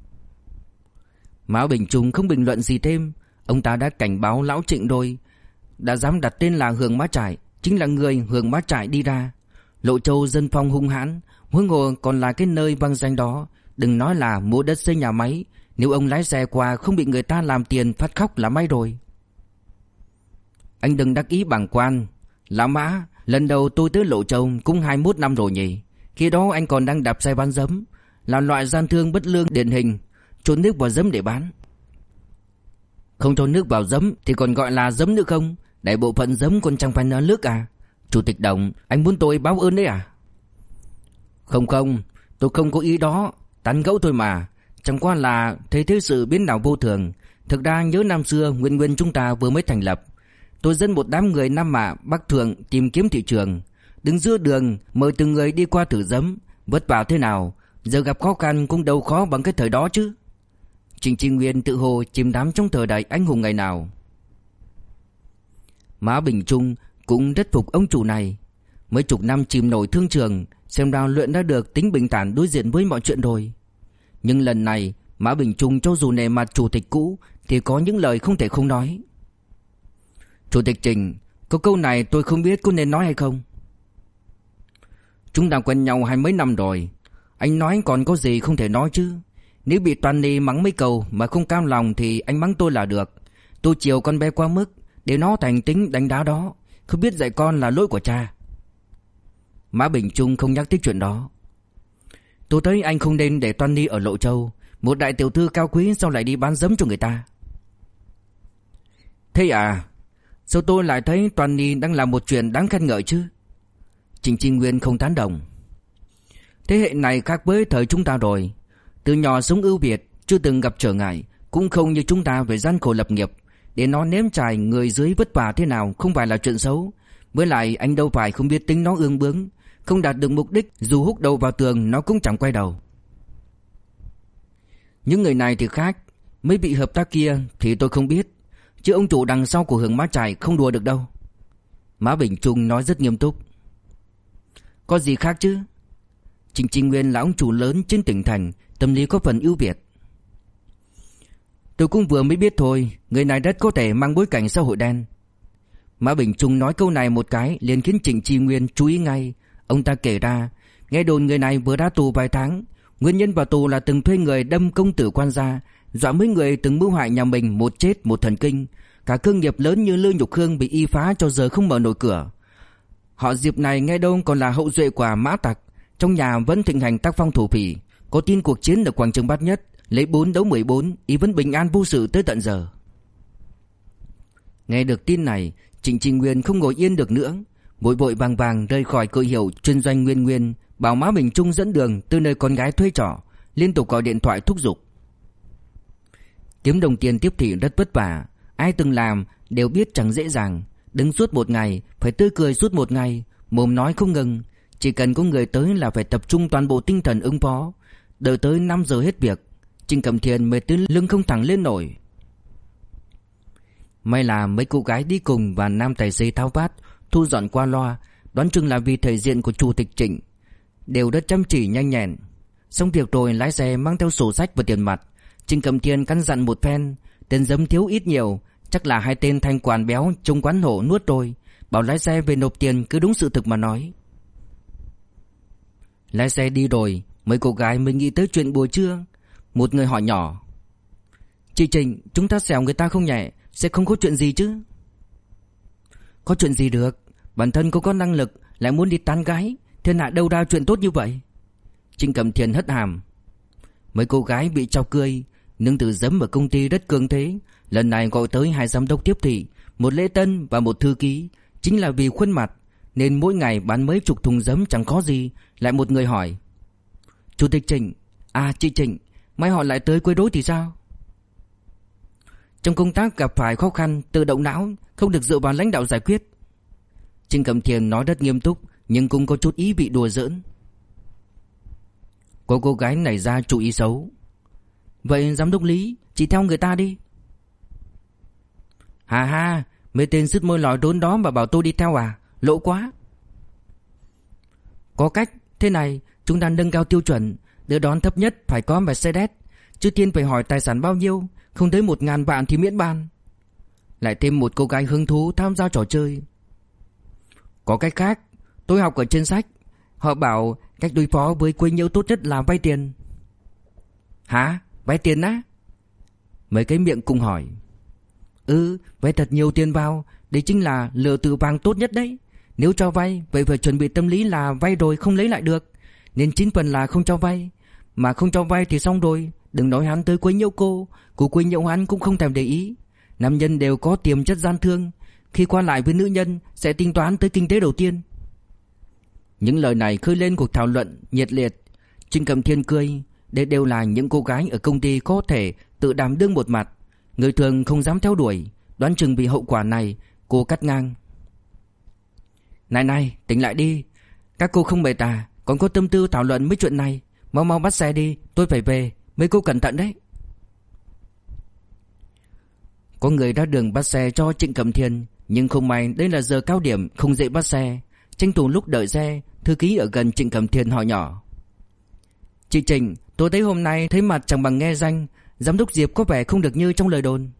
Mã Bình Trung không bình luận gì thêm. Ông ta đã cảnh báo lão Trịnh rồi. Đã dám đặt tên là Hường Mã Trại, chính là người Hường Mã Trại đi ra. Lộ Châu dân phong hung hãn, huống hồ còn là cái nơi vang danh đó. Đừng nói là mua đất xây nhà máy, nếu ông lái xe qua không bị người ta làm tiền phát khóc là may rồi. Anh đừng đắc ý bàng quan. Lão Mã, lần đầu tôi tới Lộ Châu cũng 21 năm rồi nhỉ. Khi đó anh còn đang đạp xe bán giấm, là loại gian thương bất lương điển hình, trộn nước vào giấm để bán. Không cho nước vào giấm thì còn gọi là giấm nữa không? Đại bộ phận giấm còn chẳng phải là nước à? Chủ tịch Đồng, anh muốn tôi báo ơn đấy à? Không, tôi không có ý đó, tán gẫu thôi mà. Chẳng qua là thấy thế sự biến đảo vô thường. Thực ra nhớ năm xưa Nguyên Nguyên chúng ta vừa mới thành lập, tôi dẫn một đám người Nam Mạ Bắc Thượng tìm kiếm thị trường, đứng giữa đường mời từng người đi qua thử giấm. Vất vả thế nào, giờ gặp khó khăn cũng đâu khó bằng cái thời đó chứ. Trịnh Chi Nguyên tự hồ chìm đắm trong thời đại anh hùng ngày nào. Mã Bình Trung cũng rất phục ông chủ này. Mấy chục năm chìm nổi thương trường, xem ra luyện đã được tính bình thản đối diện với mọi chuyện rồi. Nhưng lần này Mã Bình Trung cho dù nề mặt chủ tịch cũ thì có những lời không thể không nói. Chủ tịch Trịnh, có câu này tôi không biết có nên nói hay không. Chúng ta quen nhau 20 mấy năm rồi, anh nói còn có gì không thể nói chứ. Nếu bị Tony mắng mấy câu mà không cam lòng thì anh mắng tôi là được. Tôi chiều con bé quá mức, để nó thành tính đánh đá đó. Không biết dạy con là lỗi của cha. Mã Bình Trung không nhắc tới chuyện đó. Tôi thấy anh không nên để Tony ở Lộ Châu. Một đại tiểu thư cao quý sao lại đi bán giấm cho người ta? Thế à? Sao tôi lại thấy Tony đang làm một chuyện đáng khen ngợi chứ? Trịnh Chi Nguyên không tán đồng. Thế hệ này khác với thời chúng ta rồi. Từ nhỏ sống ưu việt, chưa từng gặp trở ngại, cũng không như chúng ta phải gian khổ lập nghiệp. Để nó nếm trải người dưới vất vả thế nào không phải là chuyện xấu. Với lại anh đâu phải không biết tính nó ương bướng. Không đạt được mục đích, dù húc đầu vào tường nó cũng chẳng quay đầu. Những người này thì khác. Mấy vị hợp tác kia thì tôi không biết, chứ ông chủ đằng sau của Hường Mã Trại không đùa được đâu. Mã Bình Trung nói rất nghiêm túc. Có gì khác chứ? Trịnh Chi Nguyên là ông chủ lớn trên tỉnh thành, tâm lý có phần ưu việt. Tôi cũng vừa mới biết thôi, người này rất có thể mang bối cảnh xã hội đen. Mã Bình Trung nói câu này một cái liền khiến Trịnh Chi Nguyên chú ý ngay. Ông ta kể ra, nghe đồn người này vừa ra tù vài tháng, nguyên nhân vào tù là từng thuê người đâm công tử quan gia, dọa mấy người từng mưu hại nhà mình một chết một thần kinh. Cả cơ nghiệp lớn như Lư Nhục Khương bị y phá cho giờ không mở nổi cửa. Họ Diệp này nghe đâu còn là hậu duệ của Mã Tặc, trong nhà vẫn thịnh hành tác phong thổ phỉ, có tin cuộc chiến ở quảng trường Bát Nhất, lấy 4 đấu 14, y vẫn bình an vô sự tới tận giờ. Nghe được tin này, Trịnh Chi Nguyên không ngồi yên được nữa, vội vội vàng vàng rời khỏi cửa hiệu chuyên doanh Nguyên Nguyên, bảo Mã Bình Trung dẫn đường tới nơi con gái thuê trọ, liên tục gọi điện thoại thúc giục. Kiếm đồng tiền tiếp thị rất vất vả, ai từng làm đều biết chẳng dễ dàng. Đứng suốt một ngày, phải tươi cười suốt một ngày, mồm nói không ngừng. Chỉ cần có người tới là phải tập trung toàn bộ tinh thần ứng phó. Đợi tới 5 giờ hết việc, Trình Cẩm Thiền mệt tới lưng không thẳng lên nổi. May là mấy cô gái đi cùng và nam tài xế tháo vát thu dọn qua loa, đoán chừng là vì thể diện của chủ tịch Trịnh, đều rất chăm chỉ nhanh nhẹn. Xong việc rồi lái xe mang theo sổ sách và tiền mặt. Trình Cẩm Thiền căn dặn một phen, tiền giấm thiếu ít nhiều, chắc là hai tên thanh quản béo trong quán hổ nuốt rồi, bảo lái xe về nộp tiền cứ đúng sự thực mà nói. Lái xe đi rồi, mấy cô gái mới nghĩ tới chuyện buổi trưa. Một người hỏi nhỏ: "Chị Trịnh, chúng ta xẻo người ta không nhẹ, sẽ không có chuyện gì chứ?" "Có chuyện gì được, bản thân cô có năng lực lại muốn đi tán gái, thiên hạ đâu ra chuyện tốt như vậy." Trình Cẩm Thiền hất hàm. Mấy cô gái bị chọc cười. Nương tử giấm ở công ty rất cường thế, lần này gọi tới 2 giám đốc tiếp thị, một lễ tân và một thư ký, chính là vì khuôn mặt nên mỗi ngày bán mấy chục thùng giấm chẳng có gì. Lại một người hỏi: "Chủ tịch Trịnh, chị Trịnh, mai họ lại tới quấy rối thì sao?" "Trong công tác gặp phải khó khăn, tự động não, không được dựa vào lãnh đạo giải quyết." Trình Cẩm Thiền nói rất nghiêm túc, nhưng cũng có chút ý bị đùa giỡn. Có cô gái nảy ra chủ ý xấu: "Vậy giám đốc Lý, chị theo người ta đi." Ha, mấy tên sứt môi lòi đốn đó mà bảo tôi đi theo à? Lỗ quá." "Có cách, thế này, chúng ta nâng cao tiêu chuẩn, đưa đón thấp nhất phải có Mercedes, trước tiên phải hỏi tài sản bao nhiêu, không tới 1.000 vạn thì miễn ban." Lại thêm một cô gái hứng thú tham gia trò chơi: "Có cách khác, tôi học ở trên sách, họ bảo cách đối phó với quấy nhiễu tốt nhất là vay tiền." "Hả? Vay tiền á?" Mấy cái miệng cùng hỏi. Vay thật nhiều tiền vào, đấy chính là lừa từ vàng tốt nhất đấy. Nếu cho vay, vậy phải chuẩn bị tâm lý là vay rồi không lấy lại được, nên 9 phần là không cho vay. Mà không cho vay thì xong rồi, đừng nói hắn tới quấy nhiễu cô quấy nhiễu hắn cũng không thèm để ý. Nam nhân đều có tiềm chất gian thương, khi qua lại với nữ nhân sẽ tính toán tới kinh tế đầu tiên. Những lời này khơi lên cuộc thảo luận nhiệt liệt. Trình Cẩm Thiên cười, đây đều là những cô gái ở công ty có thể tự đảm đương một mặt, người thường không dám theo đuổi. Đoán chừng vì hậu quả này, cô cắt ngang: Này, tỉnh lại đi, các cô không mệt à, còn có tâm tư thảo luận mấy chuyện này. Mau bắt xe đi, tôi phải về, mấy cô cẩn thận đấy." Có người ra đường bắt xe cho Trịnh Cẩm Thiên, nhưng không may đây là giờ cao điểm, không dễ bắt xe. Tranh thủ lúc đợi xe, thư ký ở gần Trịnh Cẩm Thiên hỏi nhỏ: "Chị Trịnh, tôi thấy hôm nay thấy mặt chẳng bằng nghe danh, giám đốc Diệp có vẻ không được như trong lời đồn."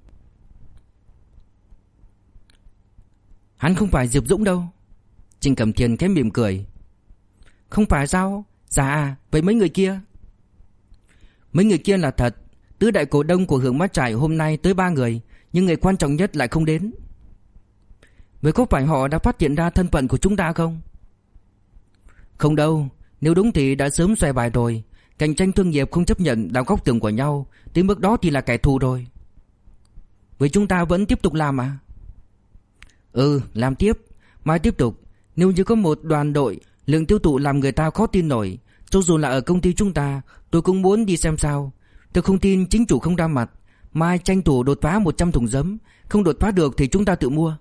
"Hắn không phải Diệp Dũng đâu." Trịnh Cẩm Thiên khẽ mỉm cười: "Không phải sao? Dạ, vậy mấy người kia?" "Mấy người kia là thật, tứ đại cổ đông của Hưởng Mát Trải hôm nay tới 3 người, nhưng người quan trọng nhất lại không đến." "Vậy có phải họ đã phát hiện ra thân phận của chúng ta không?" "Không đâu, nếu đúng thì đã sớm xoay bài rồi. Cạnh tranh thương nghiệp không chấp nhận đào góc tường của nhau, tới mức đó thì là kẻ thù rồi." "Vậy chúng ta vẫn tiếp tục làm à?" Làm tiếp, mai tiếp tục. Nếu như có một đoàn đội, lượng tiêu thụ làm người ta khó tin nổi, cho dù là ở công ty chúng ta, tôi cũng muốn đi xem sao. Tôi không tin chính chủ không ra mặt. Mai tranh thủ đột phá 100 thùng giấm, không đột phá được thì chúng ta tự mua."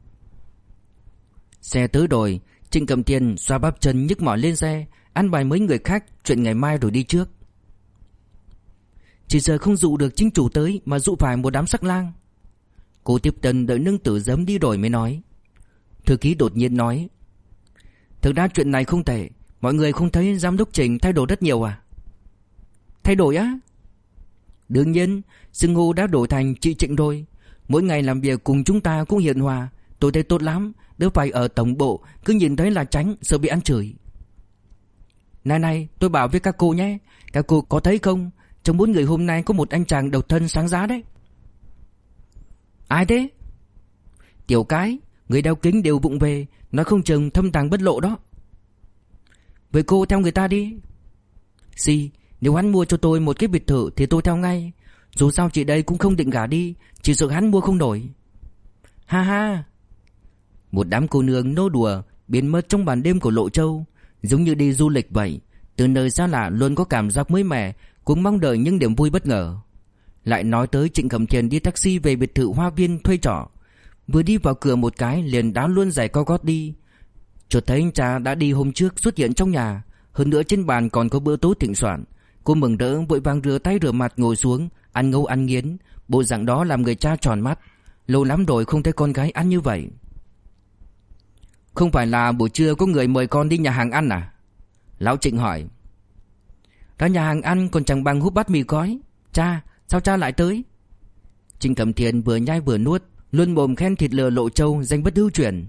Xe tới rồi, Trịnh Cẩm Thiên xoa bắp chân nhức mỏi lên xe, ăn bài mấy người khác chuyện ngày mai rồi đi trước. Chỉ sợ không dụ được chính chủ tới mà dụ phải một đám sắc lang. Cô tiếp tân đợi nương tử giấm đi rồi mới nói. Thư ký đột nhiên nói: "Thực ra chuyện này không tệ, mọi người không thấy giám đốc Trình thay đổi rất nhiều à?" "Thay đổi á?" "Đương nhiên, xưng hô đã đổi thành chị Trịnh rồi. Mỗi ngày làm việc cùng chúng ta cũng hiền hòa, Tôi thấy tốt lắm, đỡ phải ở tổng bộ cứ nhìn thấy là tránh, sợ bị ăn chửi. Này, tôi bảo với các cô nhé, các cô có thấy không, trong 4 người hôm nay có một anh chàng độc thân sáng giá đấy. Ai thế? Tiểu Cái, người đeo kính đều vụng về, nói không chừng thâm tàng bất lộ đó. Vậy cô theo người ta đi. Nếu hắn mua cho tôi một cái biệt thự thì tôi theo ngay. Dù sao chị đây cũng không định gả đi, chỉ sợ hắn mua không nổi. Ha ha. Một đám cô nương nô đùa biến mất trong màn đêm của Lộ Châu, giống như đi du lịch vậy. Từ nơi xa lạ luôn có cảm giác mới mẻ, cũng mong đợi những niềm vui bất ngờ. Lại nói tới Trịnh Cẩm Thiền đi taxi về biệt thự Hoa Viên thuê trọ. Vừa đi vào cửa một cái liền đá luôn giày cao gót đi. Chợt thấy anh cha đã đi hôm trước xuất hiện trong nhà, hơn nữa trên bàn còn có bữa tối thịnh soạn. Cô mừng rỡ vội vàng rửa tay rửa mặt ngồi xuống, ăn ngấu ăn nghiến, bộ dạng đó làm người cha tròn mắt. Lâu lắm rồi không thấy con gái ăn như vậy. Không phải là buổi trưa có người mời con đi nhà hàng ăn à? Lão Trịnh hỏi. Ra nhà hàng ăn còn chẳng bằng húp bát mì gói. Cha, sao cha lại tới? Trịnh Cẩm Thiền vừa nhai vừa nuốt, luôn mồm khen thịt lừa Lộ Châu danh bất hư truyền.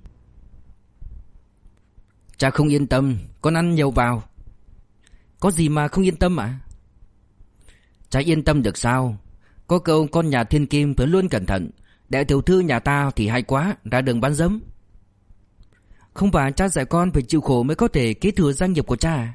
Cha không yên tâm, con ăn nhiều vào. Có gì mà không yên tâm ạ? Cha yên tâm được sao? Có câu con nhà thiên kim phải luôn cẩn thận. Đại tiểu thư nhà ta thì hay quá, ra đường bán dấm. Không phải cha dạy con phải chịu khổ mới có thể kế thừa gia nghiệp của cha à?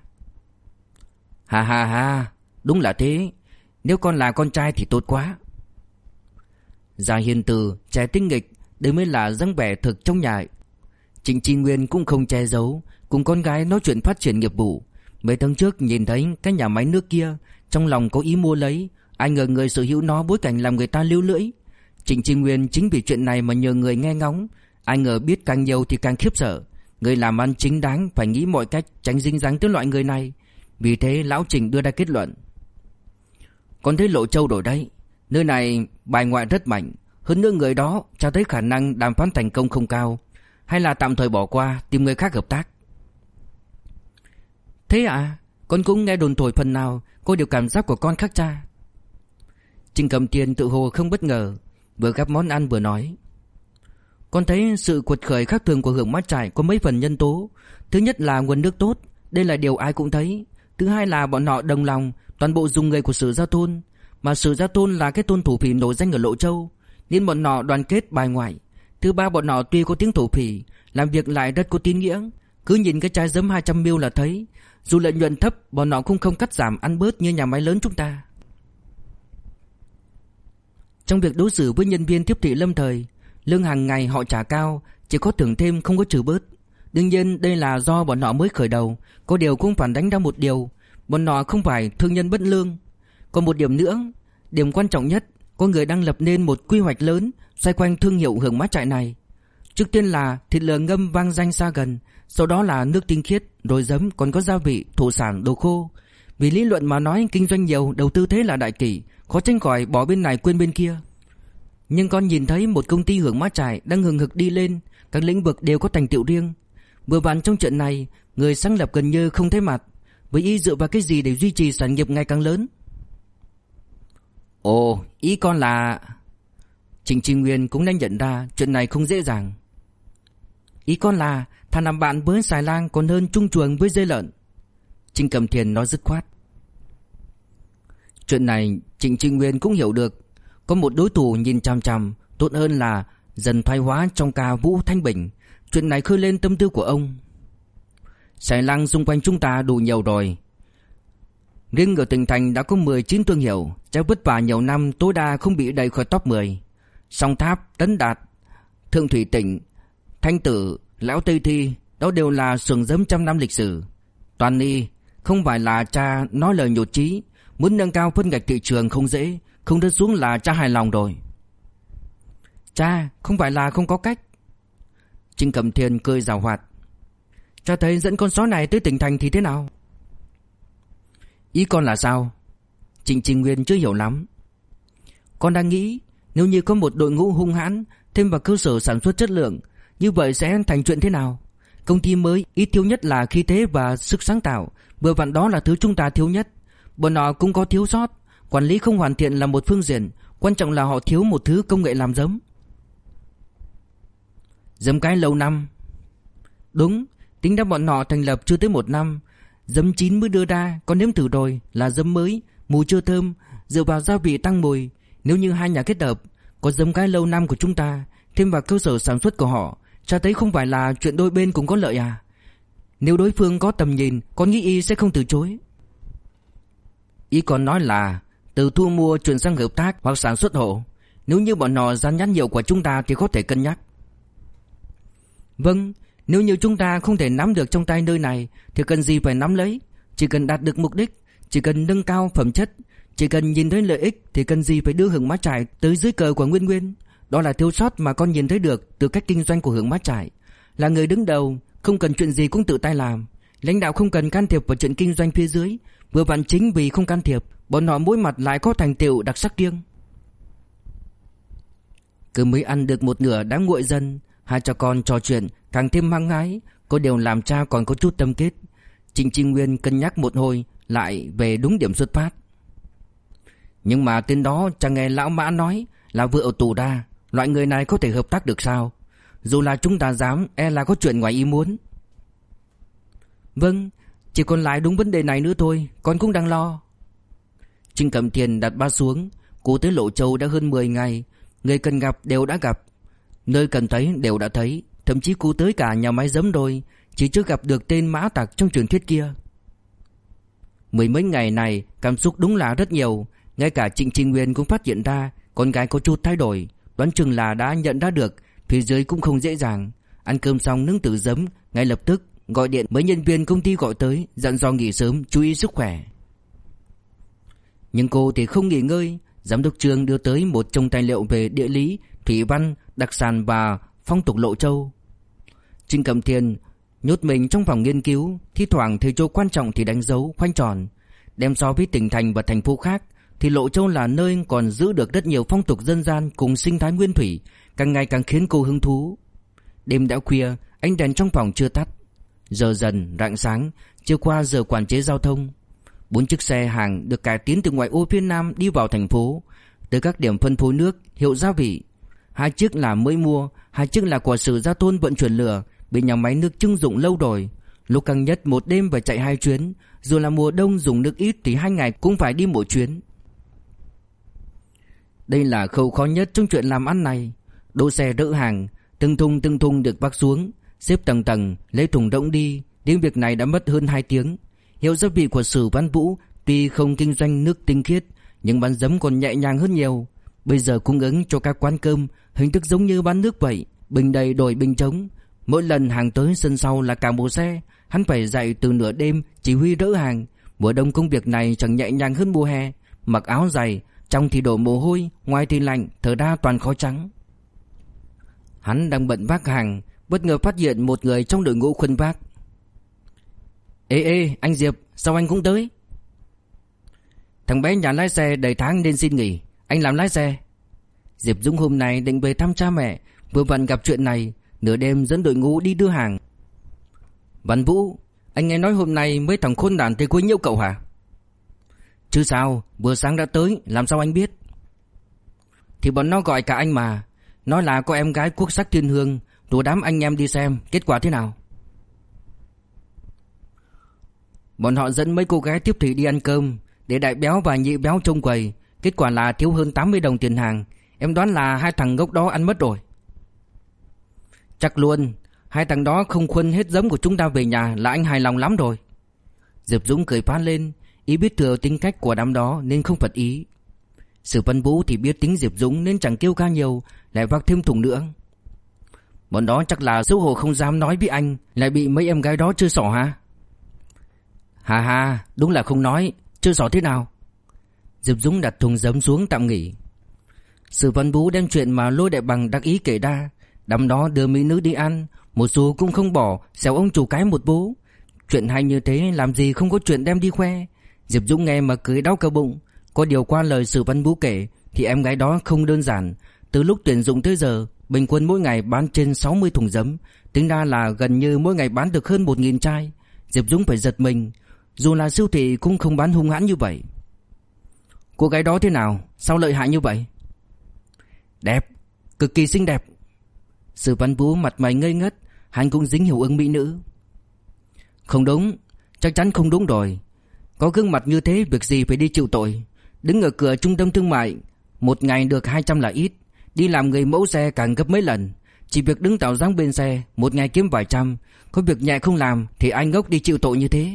Ha, đúng là thế. Nếu con là con trai thì tốt quá. Già hiền từ, trẻ tinh nghịch, đây mới là dáng vẻ thực trong nhà. Trịnh Chi Nguyên cũng không che giấu, cùng con gái nói chuyện phát triển nghiệp vụ. Mấy tháng trước nhìn thấy cái nhà máy nước kia, trong lòng có ý mua lấy, ai ngờ người sở hữu nó bối cảnh làm người ta lưu lưỡi. Trịnh Chi Nguyên chính vì chuyện này mà nhờ người nghe ngóng, ai ngờ biết càng nhiều thì càng khiếp sợ. Người làm ăn chính đáng phải nghĩ mọi cách tránh dính dáng tới loại người này. Vì thế lão Trịnh đưa ra kết luận. Con thấy Lộ Châu rồi đấy, nơi này bài ngoại rất mạnh, hơn nữa người đó cho thấy khả năng đàm phán thành công không cao. Hay là tạm thời bỏ qua, tìm người khác hợp tác. Thế à? Con cũng nghe đồn thổi phần nào, có điều cảm giác của con khác cha. Trịnh Cẩm Thiền tự hồ không bất ngờ, vừa gắp món ăn vừa nói. Con thấy sự quật khởi khác thường của Hưởng Mã Trại có mấy phần nhân tố. Thứ nhất là nguồn nước tốt, đây là điều ai cũng thấy. Thứ hai là bọn họ đồng lòng, toàn bộ dùng người của Sử Gia Thôn. Mà Sử Gia Thôn là cái thôn thổ phỉ nổi danh ở Lộ Châu, nên bọn họ đoàn kết bài ngoại. Thứ ba, bọn họ tuy có tiếng thổ phỉ, làm việc lại rất có tín nghĩa. Cứ nhìn cái chai giấm 200ml là thấy, dù lợi nhuận thấp, bọn họ cũng không cắt giảm ăn bớt như nhà máy lớn chúng ta. Trong việc đối xử với nhân viên tiếp thị lâm thời, lương hàng ngày họ trả cao, chỉ có thưởng thêm không có trừ bớt. Đương nhiên đây là do bọn họ mới khởi đầu, có điều cũng phản đánh ra một điều, bọn họ không phải thương nhân bất lương. Còn một điểm nữa, điểm quan trọng nhất, có người đang lập nên một quy hoạch lớn xoay quanh thương hiệu Hưởng Mã Trại này. Trước tiên là thịt lợn ngâm vang danh xa gần, sau đó là nước tinh khiết, rồi giấm, còn có gia vị, thổ sản, đồ khô. Vì lý luận mà nói kinh doanh nhiều, đầu tư thế là đại kỷ, khó tránh khỏi bỏ bên này quên bên kia. Nhưng con nhìn thấy một công ty Hưởng Mã Trại đang hừng hực đi lên, các lĩnh vực đều có thành tựu riêng. Vừa vặn trong chuyện này, người sáng lập gần như không thấy mặt, với ý dựa vào cái gì để duy trì sản nghiệp ngày càng lớn. Ồ, ý con là... Trịnh Chi Nguyên cũng đang nhận ra chuyện này không dễ dàng. Ý con là thà làm bạn với xài lang còn hơn chung chuồng với dê lợn. Trịnh Cẩm Thiền nói dứt khoát. Chuyện này Trịnh Chi Nguyên cũng hiểu được. Có một đối thủ nhìn chằm chằm, tốt hơn là dần thoái hóa trong ca Vũ Thanh Bình. Chuyện này khơi lên tâm tư của ông. Xài lang xung quanh chúng ta đủ nhiều rồi. Riêng ở tỉnh thành đã có 19 thương hiệu, chắc vất vả nhiều năm tối đa không bị đẩy khỏi top 10. Song Tháp, Tấn Đạt, Thượng Thủy Tỉnh, Thanh Tử, Lão Tây Thi, đó đều là xưởng giấm trăm năm lịch sử. Toàn Ni, không phải là cha nói lời nhụt chí, muốn nâng cao phân ngạch thị trường không dễ, không rớt xuống là cha hài lòng rồi. Cha, không phải là không có cách. Trịnh Cẩm Thiền cười giảo hoạt. Cha thấy dẫn con sói này tới tỉnh thành thì thế nào? Ý con là sao? Trịnh Chi Nguyên chưa hiểu lắm. Con đang nghĩ nếu như có một đội ngũ hung hãn thêm vào cơ sở sản xuất chất lượng, như vậy sẽ thành chuyện thế nào? Công ty mới ít thiếu nhất là khí thế và sức sáng tạo, vừa vặn đó là thứ chúng ta thiếu nhất. Bọn họ cũng có thiếu sót, quản lý không hoàn thiện là một phương diện, quan trọng là họ thiếu một thứ công nghệ làm giấm. Giấm cái lâu năm. Đúng, tính ra bọn họ thành lập chưa tới 1 năm. Giấm chín mới đưa ra, còn nếm thử rồi là giấm mới, mùi chưa thơm, dựa vào gia vị tăng mùi. Nếu như hai nhà kết hợp, có giấm cái lâu năm của chúng ta thêm vào cơ sở sản xuất của họ, cha thấy không phải là chuyện đôi bên cùng có lợi à? Nếu đối phương có tầm nhìn, con nghĩ y sẽ không từ chối. Y còn nói là từ thu mua chuyển sang hợp tác hoặc sản xuất hộ. Nếu như bọn họ dán nhãn hiệu của chúng ta thì có thể cân nhắc. Vâng, nếu như chúng ta không thể nắm được trong tay nơi này thì cần gì phải nắm lấy. Chỉ cần đạt được mục đích, chỉ cần nâng cao phẩm chất, chỉ cần nhìn thấy lợi ích thì cần gì phải đưa Hưởng Mã Trải tới dưới cờ của Nguyên Nguyên. Đó là thiếu sót mà con nhìn thấy được từ cách kinh doanh của Hưởng Mã Trải. Là người đứng đầu, không cần chuyện gì cũng tự tay làm. Lãnh đạo không cần can thiệp vào chuyện kinh doanh phía dưới. Vừa vặn chính vì không can thiệp, bọn họ mỗi mặt lại có thành tựu đặc sắc riêng. Cứ mới ăn được một nửa đã nguội dần. Hai cha con trò chuyện càng thêm hăng hái. Có điều làm cha còn có chút tâm kết. Trịnh Trinh Nguyên cân nhắc một hồi lại về đúng điểm xuất phát. Nhưng mà tên đó chẳng nghe lão Mã nói là vừa ở tù ra. Loại người này có thể hợp tác được sao? Dù là chúng ta dám, e là có chuyện ngoài ý muốn. Vâng, chỉ còn lại đúng vấn đề này nữa thôi, con cũng đang lo. Trinh cầm tiền đặt ba xuống. Cô tới Lộ Châu đã hơn 10 ngày. Người cần gặp đều đã gặp, nơi cần thấy đều đã thấy. Thậm chí cô tới cả nhà máy giấm rồi, chỉ chưa gặp được tên mã tặc trong truyền thuyết kia. Mười mấy ngày này cảm xúc đúng là rất nhiều. Ngay cả Trịnh Trinh Nguyên cũng phát hiện ra con gái có chút thay đổi. Đoán chừng là đã nhận ra được phía dưới cũng không dễ dàng. Ăn cơm xong nướng tử giấm, ngay lập tức gọi điện mấy nhân viên công ty gọi tới, dặn dò nghỉ sớm, chú ý sức khỏe. Nhưng cô thì không nghỉ ngơi. Giám đốc Trương đưa tới một chồng tài liệu về địa lý, thủy văn, đặc sản và phong tục Lộ Châu. Trinh cầm tiền nhốt mình trong phòng nghiên cứu, thi thoảng thầy chỗ quan trọng thì đánh dấu khoanh tròn. Đem so với tỉnh thành và thành phố khác thì Lộ Châu là nơi còn giữ được rất nhiều phong tục dân gian cùng sinh thái nguyên thủy, càng ngày càng khiến cô hứng thú. Đêm đã khuya, ánh đèn trong phòng chưa tắt. Giờ dần rạng sáng, chưa qua giờ quản chế giao thông. 4 chiếc xe hàng được cải tiến từ ngoại ô phía Nam đi vào thành phố, tới các điểm phân phối nước, hiệu gia vị. 2 chiếc là mới mua, 2 chiếc là của Sử Gia Tôn vận chuyển lửa, bị nhà máy nước trưng dụng lâu rồi. Lúc càng nhất một đêm phải chạy 2 chuyến, dù là mùa đông dùng nước ít thì 2 ngày cũng phải đi một chuyến. Đây là khâu khó nhất trong chuyện làm ăn này. Đỗ xe đỡ hàng, từng thùng được vác xuống, xếp tầng tầng, lấy thùng rỗng đi. Đến việc này đã mất hơn 2 tiếng. Hiệu gia vị của Sử Văn Vũ tuy không kinh doanh nước tinh khiết, nhưng bán giấm còn nhẹ nhàng hơn nhiều. Bây giờ cung ứng cho các quán cơm, hình thức giống như bán nước vậy, bình đầy đổi bình trống. Mỗi lần hàng tới sân sau là cả bộ xe. Hắn phải dậy từ nửa đêm chỉ huy đỡ hàng. Mùa đông công việc này chẳng nhẹ nhàng hơn mùa hè. Mặc áo dày, trong thì đổ mồ hôi, ngoài thì lạnh, thở ra toàn khói trắng. Hắn đang bận vác hàng, bất ngờ phát hiện một người trong đội ngũ khuân vác. Ê, anh Diệp, sao anh cũng tới? Thằng bé nhà lái xe đầy tháng nên xin nghỉ, anh làm lái xe. Diệp Dũng hôm nay định về thăm cha mẹ, vừa vặn gặp chuyện này, nửa đêm dẫn đội ngũ đi đưa hàng. Văn Vũ, anh nghe nói hôm nay mấy thằng khốn nạn tới quấy nhiễu cậu hả? Chứ sao, vừa sáng đã tới, làm sao anh biết? Thì bọn nó gọi cả anh mà, nói là có em gái quốc sắc thiên hương, rủ đám anh em đi xem, kết quả thế nào? Bọn họ dẫn mấy cô gái tiếp thị đi ăn cơm, để đại béo và nhị béo trông quầy, kết quả là thiếu hơn 80 đồng tiền hàng. Em đoán là 2 thằng ngốc đó ăn mất rồi. Chắc luôn, 2 thằng đó không khuân hết giấm của chúng ta về nhà là anh hài lòng lắm rồi. Diệp Dũng cười phá lên, ý biết thừa tính cách của đám đó nên không phật ý. Sử Văn Vũ thì biết tính Diệp Dũng nên chẳng kêu ca nhiều, lại vác thêm thùng nữa. Bọn đó chắc là xấu hổ không dám nói với anh, lại bị mấy em gái đó chơi xỏ hả? Hà, đúng là không nói, chơi xỏ thế nào? Diệp Dũng đặt thùng giấm xuống tạm nghỉ. Sử Văn Vũ đem chuyện mà Lôi Đại Bằng đắc ý kể ra. Đám đó đưa mỹ nữ đi ăn, một số cũng không bỏ, xéo ông chủ cái một bố. Chuyện hay như thế làm gì không có chuyện đem đi khoe. Diệp Dũng nghe mà cười đau cả bụng. Có điều qua lời Sử Văn Vũ kể thì em gái đó không đơn giản. Từ lúc tuyển dụng tới giờ, bình quân mỗi ngày bán trên 60 thùng giấm, tính ra là gần như mỗi ngày bán được hơn 1.000 chai. Diệp Dũng phải giật mình, dù là siêu thị cũng không bán hung hãn như vậy. Cô gái đó thế nào, sao lợi hại như vậy? Đẹp, cực kỳ xinh đẹp. Sử Văn Vũ mặt mày ngây ngất, hắn cũng dính hiệu ứng mỹ nữ. Không đúng, chắc chắn không đúng rồi. Có gương mặt như thế việc gì phải đi chịu tội. Đứng ở cửa trung tâm thương mại, một ngày được 200 là ít. Đi làm người mẫu xe càng gấp mấy lần. Chỉ việc đứng tạo dáng bên xe, một ngày kiếm vài trăm. Có việc nhẹ không làm thì ai ngốc đi chịu tội như thế.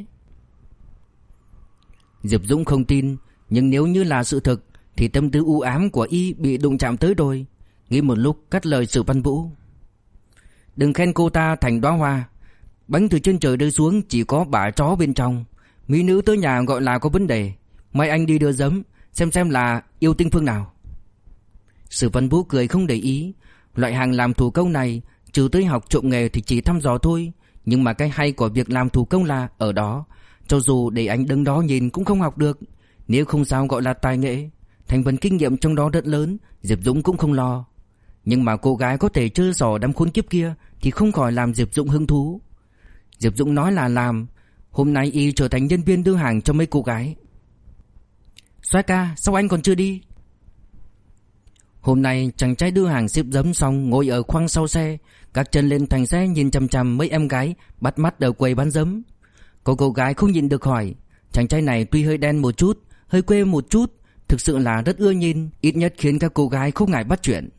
Diệp Dũng không tin, nhưng nếu như là sự thực thì tâm tư u ám của y bị đụng chạm tới rồi. Nghĩ một lúc cắt lời Sử Văn Vũ. Đừng khen cô ta thành đóa hoa. Bánh từ trên trời rơi xuống chỉ có bả chó bên trong. Mỹ nữ tới nhà gọi là có vấn đề. Mai anh đi đưa giấm, xem là yêu tinh phương nào. Sử Văn Vũ cười không để ý. Loại hàng làm thủ công này trừ tới học trộm nghề thì chỉ thăm dò thôi. Nhưng mà cái hay của việc làm thủ công là ở đó. Cho dù để anh đứng đó nhìn cũng không học được. Nếu không sao gọi là tài nghệ. Thành phần kinh nghiệm trong đó rất lớn, Diệp Dũng cũng không lo. Nhưng mà cô gái có thể chơi xỏ đám khốn kiếp kia thì không khỏi làm Diệp Dũng hứng thú. Diệp Dũng nói là làm. Hôm nay y trở thành nhân viên đưa hàng cho mấy cô gái. Soái ca, sao anh còn chưa đi? Hôm nay chàng trai đưa hàng ship giấm xong ngồi ở khoang sau xe, gác chân lên thành xe nhìn chằm chằm mấy em gái bắt mắt ở quầy bán giấm. Có cô gái không nhịn được hỏi, chàng trai này tuy hơi đen một chút, hơi quê một chút, thực sự là rất ưa nhìn, ít nhất khiến các cô gái không ngại bắt chuyện.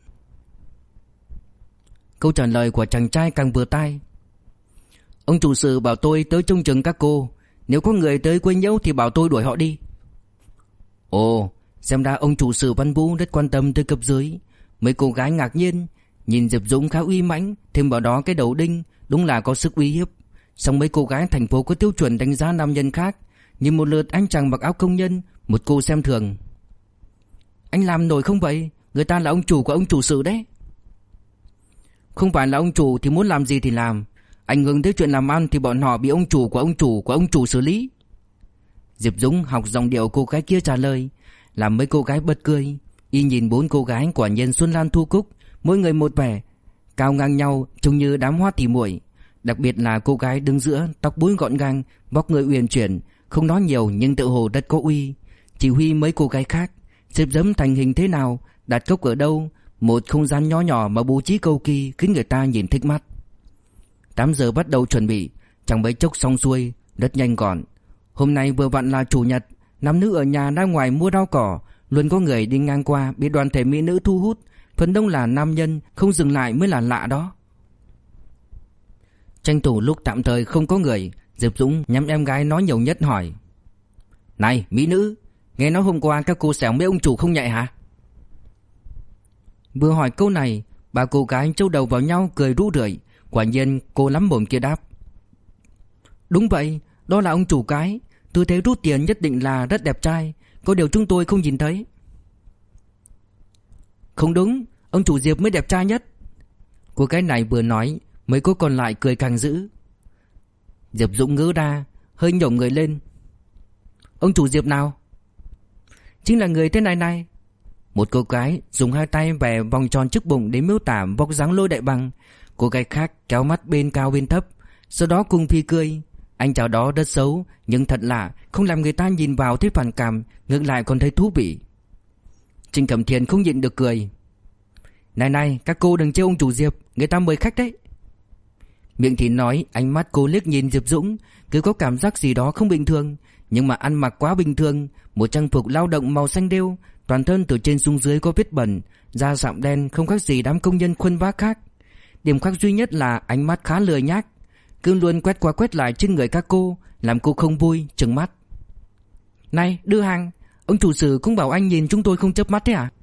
Câu trả lời của chàng trai càng vừa tai. Ông chủ sự bảo tôi tới trông chừng các cô, nếu có người tới quấy nhiễu thì bảo tôi đuổi họ đi. Ồ, xem ra ông chủ sự Văn Vũ rất quan tâm tới cấp dưới. Mấy cô gái ngạc nhiên, nhìn Diệp Dũng khá uy mãnh, thêm vào đó cái đầu đinh đúng là có sức uy hiếp. Song mấy cô gái thành phố có tiêu chuẩn đánh giá nam nhân khác. Nhìn một lượt anh chàng mặc áo công nhân, một cô xem thường. Anh làm nổi không vậy? Người ta là ông chủ của ông chủ sự đấy. Không phải là ông chủ thì muốn làm gì thì làm. Ảnh hưởng tới chuyện làm ăn thì bọn họ bị ông chủ của ông chủ xử lý. Diệp Dũng học giọng điệu cô gái kia trả lời, làm mấy cô gái bật cười. Y nhìn bốn cô gái quả nhiên Xuân Lan Thu Cúc, mỗi người một vẻ, cao ngang nhau trông như đám hoa tỉ muội. Đặc biệt là cô gái đứng giữa, tóc búi gọn gàng, vóc người uyển chuyển, không nói nhiều nhưng tự hồ rất có uy. Chỉ huy mấy cô gái khác xếp giấm thành hình thế nào, đặt cốc ở đâu, một không gian nhỏ nhỏ mà bố trí cầu kỳ khiến người ta nhìn thích mắt. 8 giờ bắt đầu chuẩn bị, chẳng mấy chốc xong xuôi, rất nhanh gọn. Hôm nay vừa vặn là chủ nhật, nam nữ ở nhà ra ngoài mua rau cỏ, luôn có người đi ngang qua bị đoàn thể mỹ nữ thu hút, phần đông là nam nhân, không dừng lại mới là lạ đó. Tranh thủ lúc tạm thời không có người, Diệp Dũng nhắm em gái nói nhiều nhất hỏi: Này mỹ nữ, nghe nói hôm qua các cô xẻo mấy ông chủ không nhạy hả? Vừa hỏi câu này, ba cô gái châu đầu vào nhau cười rũ rượi. Quả nhiên cô lắm mồm kia đáp: Đúng vậy, đó là ông chủ cái. Tôi thấy rút tiền nhất định là rất đẹp trai, có điều chúng tôi không nhìn thấy. Không đúng, ông chủ Diệp mới đẹp trai nhất. Cô gái này vừa nói, mấy cô còn lại cười càng dữ. Diệp Dũng ngớ ra, hơi nhổm người lên. Ông chủ Diệp nào? Chính là người thế này này. Một cô gái dùng hai tay vẽ vòng tròn trước bụng để miêu tả vóc dáng Lôi Đại Bằng. Cô gái khác kéo mắt bên cao bên thấp, sau đó cùng phi cười. Anh chào đó rất xấu, nhưng thật lạ, không làm người ta nhìn vào thấy phản cảm, ngược lại còn thấy thú vị. Trình Cẩm Thiền không nhịn được cười. Này này, các cô đừng trêu ông chủ Diệp, người ta mời khách đấy. Miệng thì nói, ánh mắt cô liếc nhìn Diệp Dũng, cứ có cảm giác gì đó không bình thường. Nhưng mà ăn mặc quá bình thường, một trang phục lao động màu xanh đêu, toàn thân từ trên xuống dưới có vết bẩn, da sạm đen không khác gì đám công nhân khuân vác khác. Điểm khác duy nhất là ánh mắt khá lười nhác, cứ luôn quét qua quét lại trên người các cô, làm cô không vui, trừng mắt. Này, đưa hàng, ông chủ sử cũng bảo anh nhìn chúng tôi không chớp mắt thế à?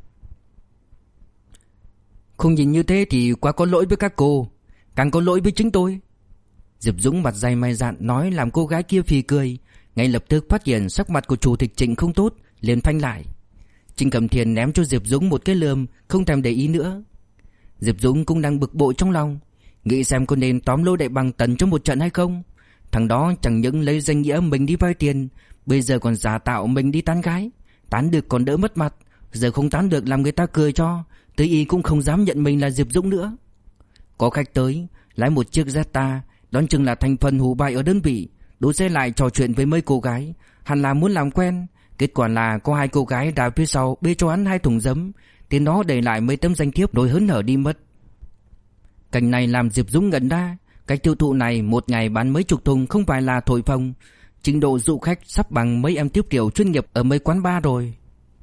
Không nhìn như thế thì quá có lỗi với các cô, càng có lỗi với chính tôi. Diệp Dũng mặt dày mày dạn nói làm cô gái kia phì cười. Ngay lập tức phát hiện sắc mặt của chủ tịch Trịnh không tốt, liền phanh lại. Trịnh Cẩm Thiền ném cho Diệp Dũng một cái lườm, không thèm để ý nữa. Diệp Dũng cũng đang bực bội trong lòng, nghĩ xem có nên tóm Lôi Đại Bằng tấn cho một trận hay không. Thằng đó chẳng những lấy danh nghĩa mình đi vay tiền, bây giờ còn giả tạo mình đi tán gái. Tán được còn đỡ mất mặt, giờ không tán được làm người ta cười cho, tới y cũng không dám nhận mình là Diệp Dũng nữa. Có khách tới, lái một chiếc Jetta, đoán chừng là thành phần hủ bại ở đơn vị, đỗ xe lại trò chuyện với mấy cô gái, hẳn là muốn làm quen. Kết quả là có hai cô gái đào phía sau bê cho hắn 2 thùng giấm, tiền đó để lại mấy tấm danh thiếp rồi hớn hở đi mất. Cảnh này làm Diệp Dũng ngẩn ra. Cách tiêu thụ này một ngày bán mấy chục thùng không phải là thổi phồng. Trình độ dụ khách sắp bằng mấy em tiếp tiểu chuyên nghiệp ở mấy quán bar rồi.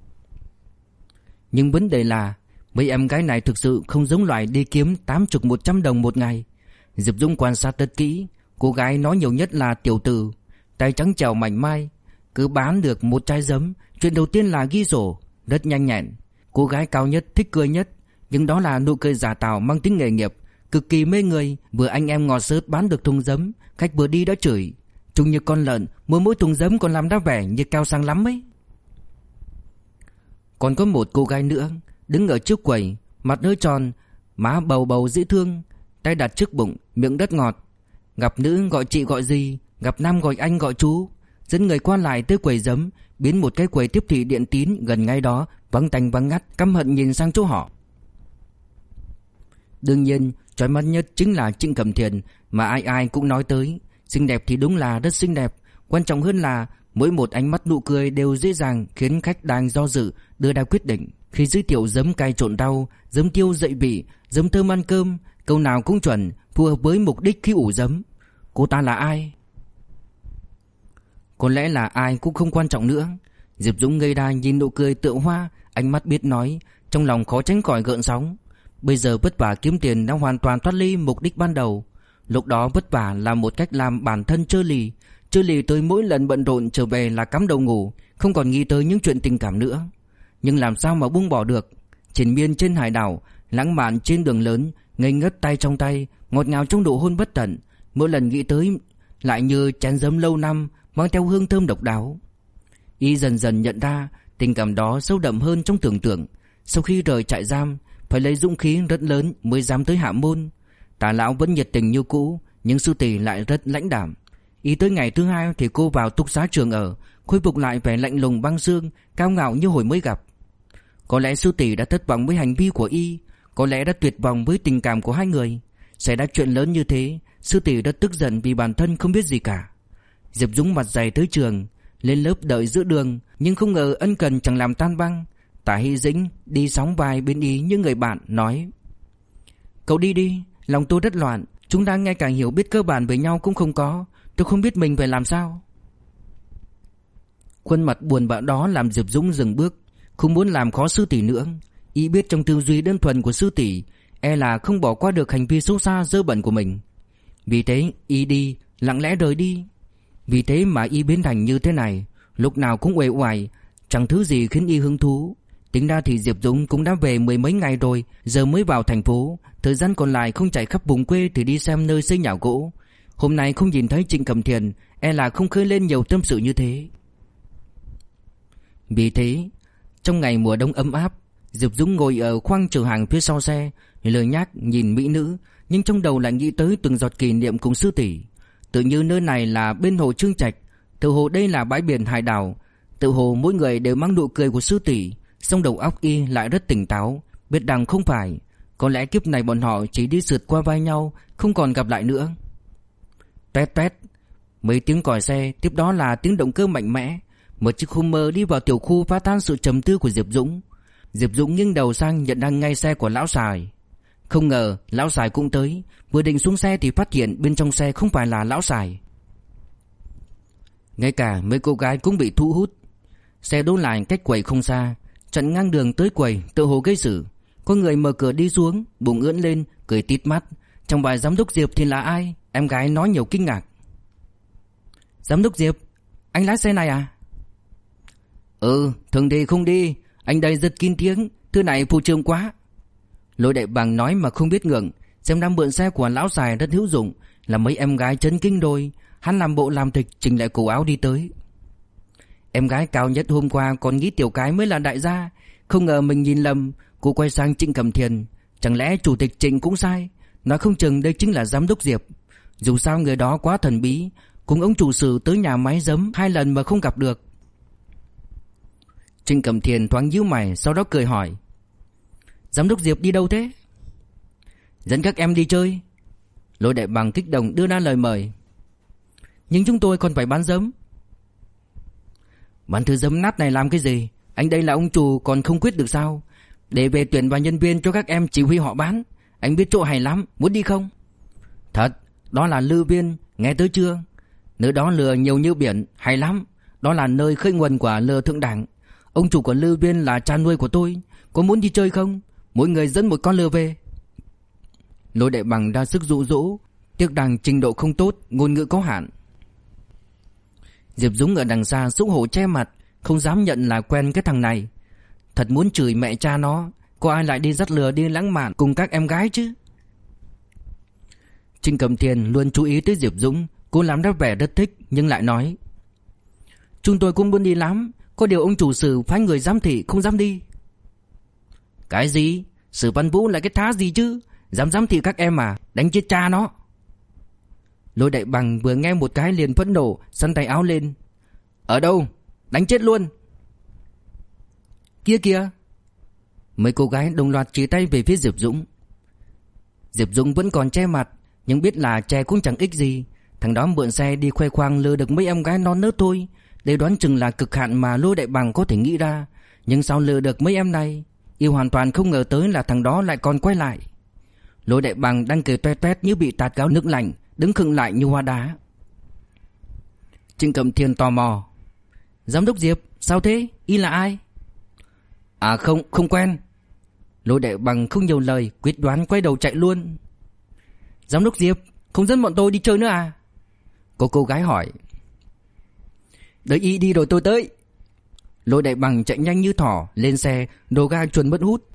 Nhưng vấn đề là mấy em gái này thực sự không giống loại đi kiếm 80-100 đồng một ngày. Diệp Dũng quan sát rất kỹ. Cô gái nói nhiều nhất là tiểu tử, tay trắng trẻo mảnh mai. Cứ bán được một chai giấm, chuyện đầu tiên là ghi sổ, rất nhanh nhẹn. Cô gái cao nhất thích cười nhất, nhưng đó là nụ cười giả tạo mang tính nghề nghiệp, cực kỳ mê người. Vừa anh em ngọt sớt bán được thùng giấm, khách vừa đi đã chửi: trông như con lợn, mua mỗi thùng giấm còn làm ra vẻ như cao sang lắm ấy. Còn có một cô gái nữa đứng ở trước quầy, mặt hơi tròn, má bầu bầu dễ thương, tay đặt trước bụng, miệng rất ngọt. Gặp nữ gọi chị gọi dì, gặp nam gọi anh gọi chú, dẫn người qua lại tới quầy giấm, biến một cái quầy tiếp thị điện tín gần ngay đó vắng tanh vắng ngắt, căm hận nhìn sang chỗ họ. Đương nhiên, chói mắt nhất chính là Trịnh Cẩm Thiền mà ai ai cũng nói tới. Xinh đẹp thì đúng là rất xinh đẹp, quan trọng hơn là mỗi một ánh mắt nụ cười đều dễ dàng khiến khách đang do dự đưa ra quyết định. Khi giới thiệu giấm cay trộn rau, giấm tiêu dậy vị, giấm thơm ăn cơm, câu nào cũng chuẩn, phù hợp với mục đích khi ủ giấm. Cô ta là ai? Có lẽ là ai cũng không quan trọng nữa. Diệp Dũng ngây ra nhìn nụ cười tựa hoa, ánh mắt biết nói, trong lòng khó tránh khỏi gợn sóng. Bây giờ vất vả kiếm tiền đã hoàn toàn thoát ly mục đích ban đầu. Lúc đó vất vả là một cách làm bản thân trơ lì tới mỗi lần bận rộn trở về là cắm đầu ngủ, không còn nghĩ tới những chuyện tình cảm nữa. Nhưng làm sao mà buông bỏ được? Triền miên trên hải đảo, lãng mạn trên đường lớn, ngây ngất tay trong tay, ngọt ngào trong nụ hôn bất tận. Mỗi lần nghĩ tới lại như chén giấm lâu năm mang theo hương thơm độc đáo. Y dần dần nhận ra tình cảm đó sâu đậm hơn trong tưởng tượng. Sau khi rời trại giam, phải lấy dũng khí rất lớn mới dám tới hạ môn. Tả lão vẫn nhiệt tình như cũ, nhưng sư tỷ lại rất lãnh đạm. Y tới ngày thứ hai thì cô vào túc xá trường ở, khôi phục lại vẻ lạnh lùng băng xương, cao ngạo như hồi mới gặp. Có lẽ sư tỷ đã thất vọng với hành vi của Y, có lẽ đã tuyệt vọng với tình cảm của hai người. Xảy ra chuyện lớn như thế, sư tỷ đã tức giận vì bản thân không biết gì cả. Diệp Dũng mặt dày tới trường, lên lớp đợi giữa đường, nhưng không ngờ ân cần chẳng làm tan băng. Tả Hy Dĩnh đi sóng vai bên Y như người bạn, nói: cậu đi đi, lòng tôi rất loạn, chúng ta ngay cả hiểu biết cơ bản về nhau cũng không có, tôi không biết mình phải làm sao. Khuôn mặt buồn bã đó làm Diệp Dũng dừng bước, không muốn làm khó sư tỷ nữa. Y biết trong tư duy đơn thuần của sư tỷ e là không bỏ qua được hành vi xấu xa dơ bẩn của mình. Vì thế Y đi, lặng lẽ rời đi. Vì thế mà Y biến thành như thế này, lúc nào cũng uể oải, chẳng thứ gì khiến Y hứng thú. Tính ra thì Diệp Dũng cũng đã về mười mấy ngày rồi, giờ mới vào thành phố. Thời gian còn lại không chạy khắp vùng quê thì đi xem nơi xây nhà gỗ. Hôm nay không nhìn thấy Trịnh Cẩm Thiền, e là không khơi lên nhiều tâm sự như thế. Vì thế, trong ngày mùa đông ấm áp, Diệp Dũng ngồi ở khoang chở hàng phía sau xe, lười nhác nhìn mỹ nữ, nhưng trong đầu lại nghĩ tới từng giọt kỷ niệm cùng sư tỷ. Tự như nơi này là bên hồ Trương Trạch, tự hồ đây là bãi biển hải đảo, tự hồ mỗi người đều mang nụ cười của sư tỷ. Song đầu óc Y lại rất tỉnh táo, biết rằng không phải, có lẽ kiếp này bọn họ chỉ đi sượt qua vai nhau, không còn gặp lại nữa. Tét tét, mấy tiếng còi xe, tiếp đó là tiếng động cơ mạnh mẽ. Một chiếc Hummer đi vào tiểu khu phá tan sự trầm tư của Diệp Dũng. Diệp Dũng nghiêng đầu sang nhận ra ngay xe của lão Sài. Không ngờ lão Sài cũng tới, vừa định xuống xe thì phát hiện bên trong xe không phải là lão Sài. Ngay cả mấy cô gái cũng bị thu hút. Xe đỗ lại cách quầy không xa, chặn ngang đường tới quầy, tự hồ gây sự. Có người mở cửa đi xuống, bụng ưỡn lên, cười tít mắt. Trong bài giám đốc Diệp thì là ai? Em gái nói nhiều kinh ngạc. Giám đốc Diệp, anh lái xe này à? Thường thì không đi, anh đây rất kín tiếng, thứ này phù trương quá. Lôi Đại Bằng nói mà không biết ngượng, xem đang mượn xe của lão Sài rất hữu dụng, là mấy em gái chấn kinh rồi. Hắn làm bộ làm tịch chỉnh lại cổ áo đi tới. Em gái cao nhất hôm qua còn nghĩ tiểu cái mới là đại gia, không ngờ mình nhìn lầm. Cô quay sang Trịnh Cẩm Thiền, chẳng lẽ chủ tịch Trịnh cũng sai? Nói không chừng đây chính là giám đốc Diệp. Dù sao người đó quá thần bí, cùng ông chủ sử tới nhà máy giấm 2 lần mà không gặp được. Trịnh Cẩm Thiền thoáng nhíu mày, sau đó cười hỏi: giám đốc Diệp đi đâu thế? Dẫn các em đi chơi. Lôi Đại Bằng kích động đưa ra lời mời. Nhưng chúng tôi còn phải bán giấm. Bán thứ giấm nát này làm cái gì? Anh đây là ông chủ còn không quyết được sao? Để về tuyển vào nhân viên cho các em chỉ huy họ bán. Anh biết chỗ hay lắm, muốn đi không? Thật, đó là Lư Viên, nghe tới chưa? Nơi đó lừa nhiều như biển, hay lắm. Đó là nơi khơi nguồn của lừa thượng đẳng. Ông chủ của Lư Viên là cha nuôi của tôi. Có muốn đi chơi không? Mỗi người dẫn một con lừa về. Lôi Đại Bằng ra sức dụ dỗ, tiếc rằng trình độ không tốt, ngôn ngữ có hạn. Diệp Dũng ở đằng xa xấu hổ che mặt, không dám nhận là quen cái thằng này. Thật muốn chửi mẹ cha nó, có ai lại đi dắt lừa đi lãng mạn cùng các em gái chứ? Trình Cẩm Thiên luôn chú ý tới Diệp Dũng. Cô làm ra vẻ rất thích nhưng lại nói: chúng tôi cũng muốn đi lắm, có điều ông chủ Sử phái người giám thị không dám đi. Cái gì? Sử Văn Vũ là cái thá gì chứ? Dám giám thị các em à? Đánh chết cha nó. Lôi Đại Bằng vừa nghe một cái liền phẫn nộ, xắn tay áo lên. Ở đâu? Đánh chết luôn. Kia kìa. Mấy cô gái đồng loạt chỉ tay về phía Diệp Dũng. Diệp Dũng vẫn còn che mặt, nhưng biết là che cũng chẳng ích gì. Thằng đó mượn xe đi khoe khoang lừa được mấy em gái non nớt thôi. Đây đoán chừng là cực hạn mà Lôi Đại Bằng có thể nghĩ ra. Nhưng sao lừa được mấy em này? Yêu hoàn toàn không ngờ tới là thằng đó lại còn quay lại. Lôi Đại Bằng đang cười toe toét như bị tạt gáo nước lạnh, đứng khựng lại như hoa đá. Trịnh Cẩm Thiên tò mò. Giám đốc Diệp, sao thế? Y là ai? À không quen. Lôi Đại Bằng không nhiều lời, quyết đoán quay đầu chạy luôn. Giám đốc Diệp, không dẫn bọn tôi đi chơi nữa à? Có cô gái hỏi. Đợi y đi rồi tôi tới. Lôi Đại Bằng chạy nhanh như thỏ, lên xe, đồ ga chuẩn mất hút.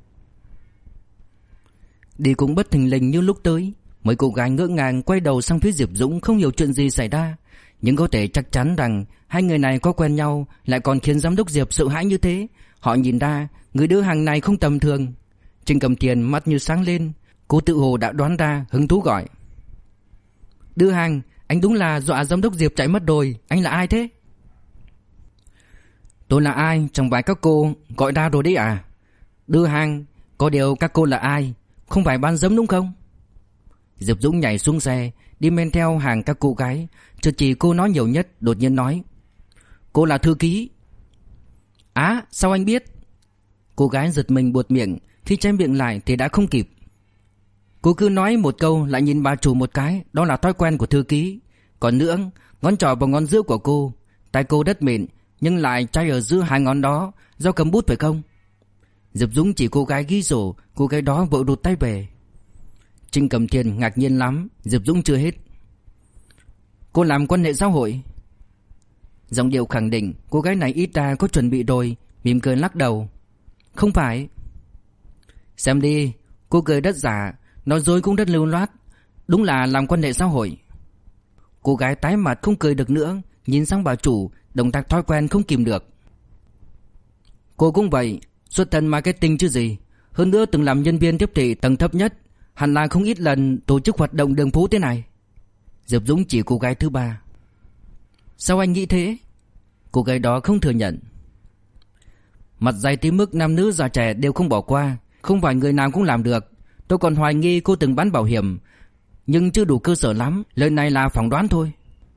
Đi cũng bất thình lình như lúc tới. Mấy cô gái ngỡ ngàng quay đầu sang phía Diệp Dũng, không hiểu chuyện gì xảy ra. Nhưng có thể chắc chắn rằng hai người này có quen nhau, lại còn khiến giám đốc Diệp sợ hãi như thế. Họ nhìn ra người đưa hàng này không tầm thường. Trình Cẩm Thiên mắt như sáng lên. Cô tự hồ đã đoán ra, hứng thú gọi. Đưa hàng, anh đúng là dọa giám đốc Diệp chạy mất rồi. Anh là ai thế? Tôi là ai chẳng phải các cô gọi ra rồi đấy à? Đưa hàng, có điều các cô là ai? Không phải bán giấm đúng không? Diệp Dũng nhảy xuống xe, đi men theo hàng các cô gái. Chợt chỉ cô nói nhiều nhất, đột nhiên nói: cô là thư ký. Á, sao anh biết? Cô gái giật mình buột miệng, khi che miệng lại thì đã không kịp. Cô cứ nói một câu lại nhìn bà chủ một cái, đó là thói quen của thư ký. Còn nữa, ngón trỏ vào ngón giữa của cô. Tay cô đất mịn, nhưng lại chai ở giữa hai ngón đó, do cầm bút phải không? Diệp Dũng chỉ cô gái ghi sổ, cô gái đó vội rụt tay về. Trình Cẩm Thiên ngạc nhiên lắm. Diệp Dũng chưa hết. Cô làm quan hệ xã hội? Giọng điệu khẳng định, cô gái này ít ra có chuẩn bị rồi, mỉm cười lắc đầu. Không phải. Xem đi, cô cười rất giả, nói dối cũng rất lưu loát. Đúng là làm quan hệ xã hội. Cô gái tái mặt không cười được nữa, nhìn sang bà chủ, động tác thói quen không kìm được. Cô cũng vậy, xuất thân marketing chứ gì. Hơn nữa từng làm nhân viên tiếp thị tầng thấp nhất, hẳn là không ít lần tổ chức hoạt động đường phố thế này. Diệp Dũng chỉ cô gái thứ ba. Sao anh nghĩ thế? Cô gái đó không thừa nhận. Mặt dày tới mức nam nữ già trẻ đều không bỏ qua, không phải người nào cũng làm được. Tôi còn hoài nghi cô từng bán bảo hiểm, nhưng chưa đủ cơ sở lắm, lời này là phỏng đoán thôi.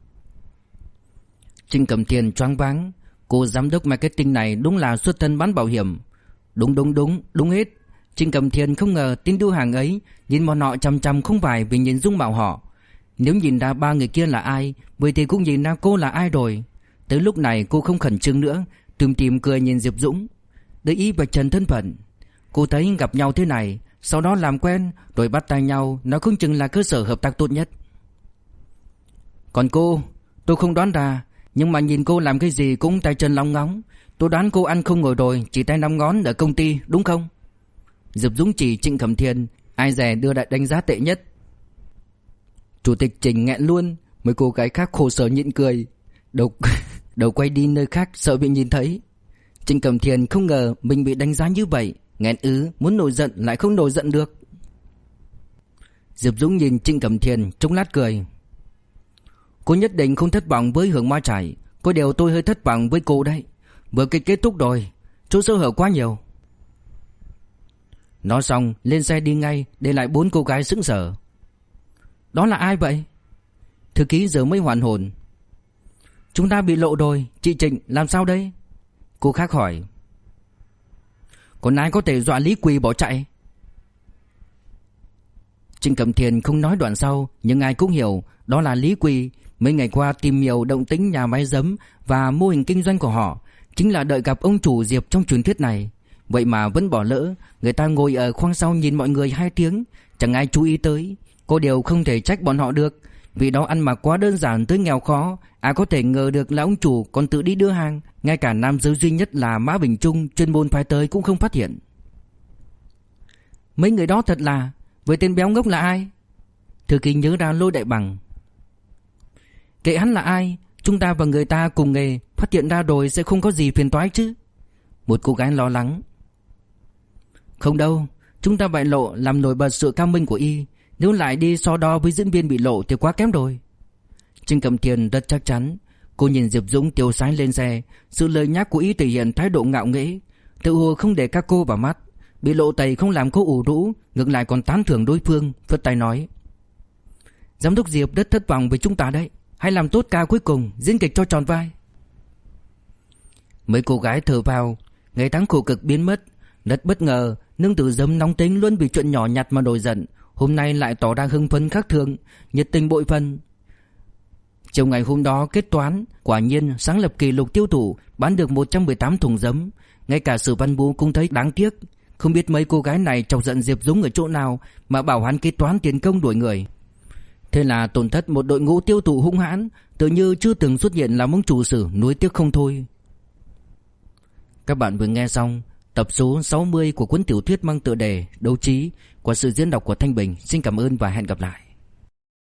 Trình Cẩm Thiên choáng váng. Cô giám đốc marketing này đúng là xuất thân bán bảo hiểm. Đúng hết. Trình Cẩm Thiên không ngờ tin đưa hàng ấy nhìn bọn họ chằm chằm không phải vì nhìn dung mạo họ. Nếu nhìn ra ba người kia là ai, vậy thì cũng nhìn ra cô là ai rồi. Tới lúc này cô không khẩn trương nữa, tủm tỉm cười nhìn Diệp Dũng, để ý vạch trần thân phận. Cô thấy gặp nhau thế này, sau đó làm quen rồi bắt tay nhau, nó không chừng là cơ sở hợp tác tốt nhất. Còn cô, tôi không đoán ra, nhưng mà nhìn cô làm cái gì cũng tay chân lóng ngóng. Tôi đoán cô ăn không ngồi rồi, chỉ tay 5 ngón ở công ty, đúng không? Diệp Dũng chỉ Trịnh Cẩm Thiên, ai dè đưa đại đánh giá tệ nhất. Chủ tịch Trình nghẹn luôn, mấy cô gái khác khổ sở nhịn cười, đầu quay đi nơi khác sợ bị nhìn thấy. Trịnh Cẩm Thiên không ngờ mình bị đánh giá như vậy, nghẹn muốn nổi giận lại không nổi giận được. Diệp Dũng nhìn Trịnh Cẩm Thiên trông lát cười. Cô nhất định không thất vọng với Hưởng Ma Trải, có điều tôi hơi thất vọng với cô đấy. Vừa kết thúc rồi, chỗ sơ hở quá nhiều. Nói xong lên xe đi ngay, để lại 4 cô gái sững sờ. Đó là ai vậy? Thư ký giờ mới hoàn hồn. Chúng ta bị lộ rồi, chị Trịnh làm sao đây? Cô khác hỏi. Còn ai có thể dọa Lý Quỳ bỏ chạy? Trịnh Cẩm Thiền không nói đoạn sau, nhưng ai cũng hiểu đó là Lý Quỳ. Mấy ngày qua tìm hiểu động tĩnh nhà máy giấm và mô hình kinh doanh của họ, chính là đợi gặp ông chủ Diệp trong truyền thuyết này. Vậy mà vẫn bỏ lỡ. Người ta ngồi ở khoang sau nhìn mọi người 2 tiếng, chẳng ai chú ý tới. Có điều không thể trách bọn họ được, vì đó ăn mặc quá đơn giản tới nghèo khó. Ai có thể ngờ được là ông chủ còn tự đi đưa hàng. Ngay cả nam giới duy nhất là Mã Bình Trung chuyên môn phái tới cũng không phát hiện. Mấy người đó thật là... Với tên béo ngốc là ai? Thư ký nhớ ra Lôi Đại Bằng. Kệ hắn là ai, chúng ta và người ta cùng nghề, phát hiện ra rồi sẽ không có gì phiền toái chứ. Một cô gái lo lắng. Không đâu, chúng ta bại lộ làm nổi bật sự cao minh của y. Nếu lại đi so đo với diễn viên bị lộ thì quá kém rồi. Trịnh Cẩm Thiền rất chắc chắn. Cô nhìn Diệp Dũng tiêu sái lên xe. Sự lời nhắc của y thể hiện thái độ ngạo nghễ, tự hồ không để các cô vào mắt. Bị lộ tẩy không làm cô ủ rũ, ngược lại còn tán thưởng đối phương, phất tay nói: Giám đốc Diệp rất thất vọng với chúng ta đấy. Hãy làm tốt ca cuối cùng, diễn kịch cho tròn vai. Mấy cô gái thở vào. Ngày tháng khổ cực biến mất. Rất bất ngờ, nương tử Giấm nóng tính luôn vì chuyện nhỏ nhặt mà nổi giận, hôm nay lại tỏ ra hưng phấn khác thường, nhiệt tình bội phần. Chiều ngày hôm đó kết toán, quả nhiên sáng lập kỷ lục tiêu thụ, bán được 118 thùng giấm. Ngay cả Sử Văn Bú cũng thấy đáng tiếc. Không biết mấy cô gái này chọc giận Diệp Dũng ở chỗ nào mà bảo hắn kế toán tiền công đuổi người. Thế là tổn thất một đội ngũ tiêu thụ hung hãn, tự như chưa từng xuất hiện làm ông chủ Sử nuối tiếc không thôi. Các bạn vừa nghe xong tập số 60 của cuốn tiểu thuyết mang tựa đề Đấu Trí qua sự diễn đọc của Thanh Bình. Xin cảm ơn và hẹn gặp lại.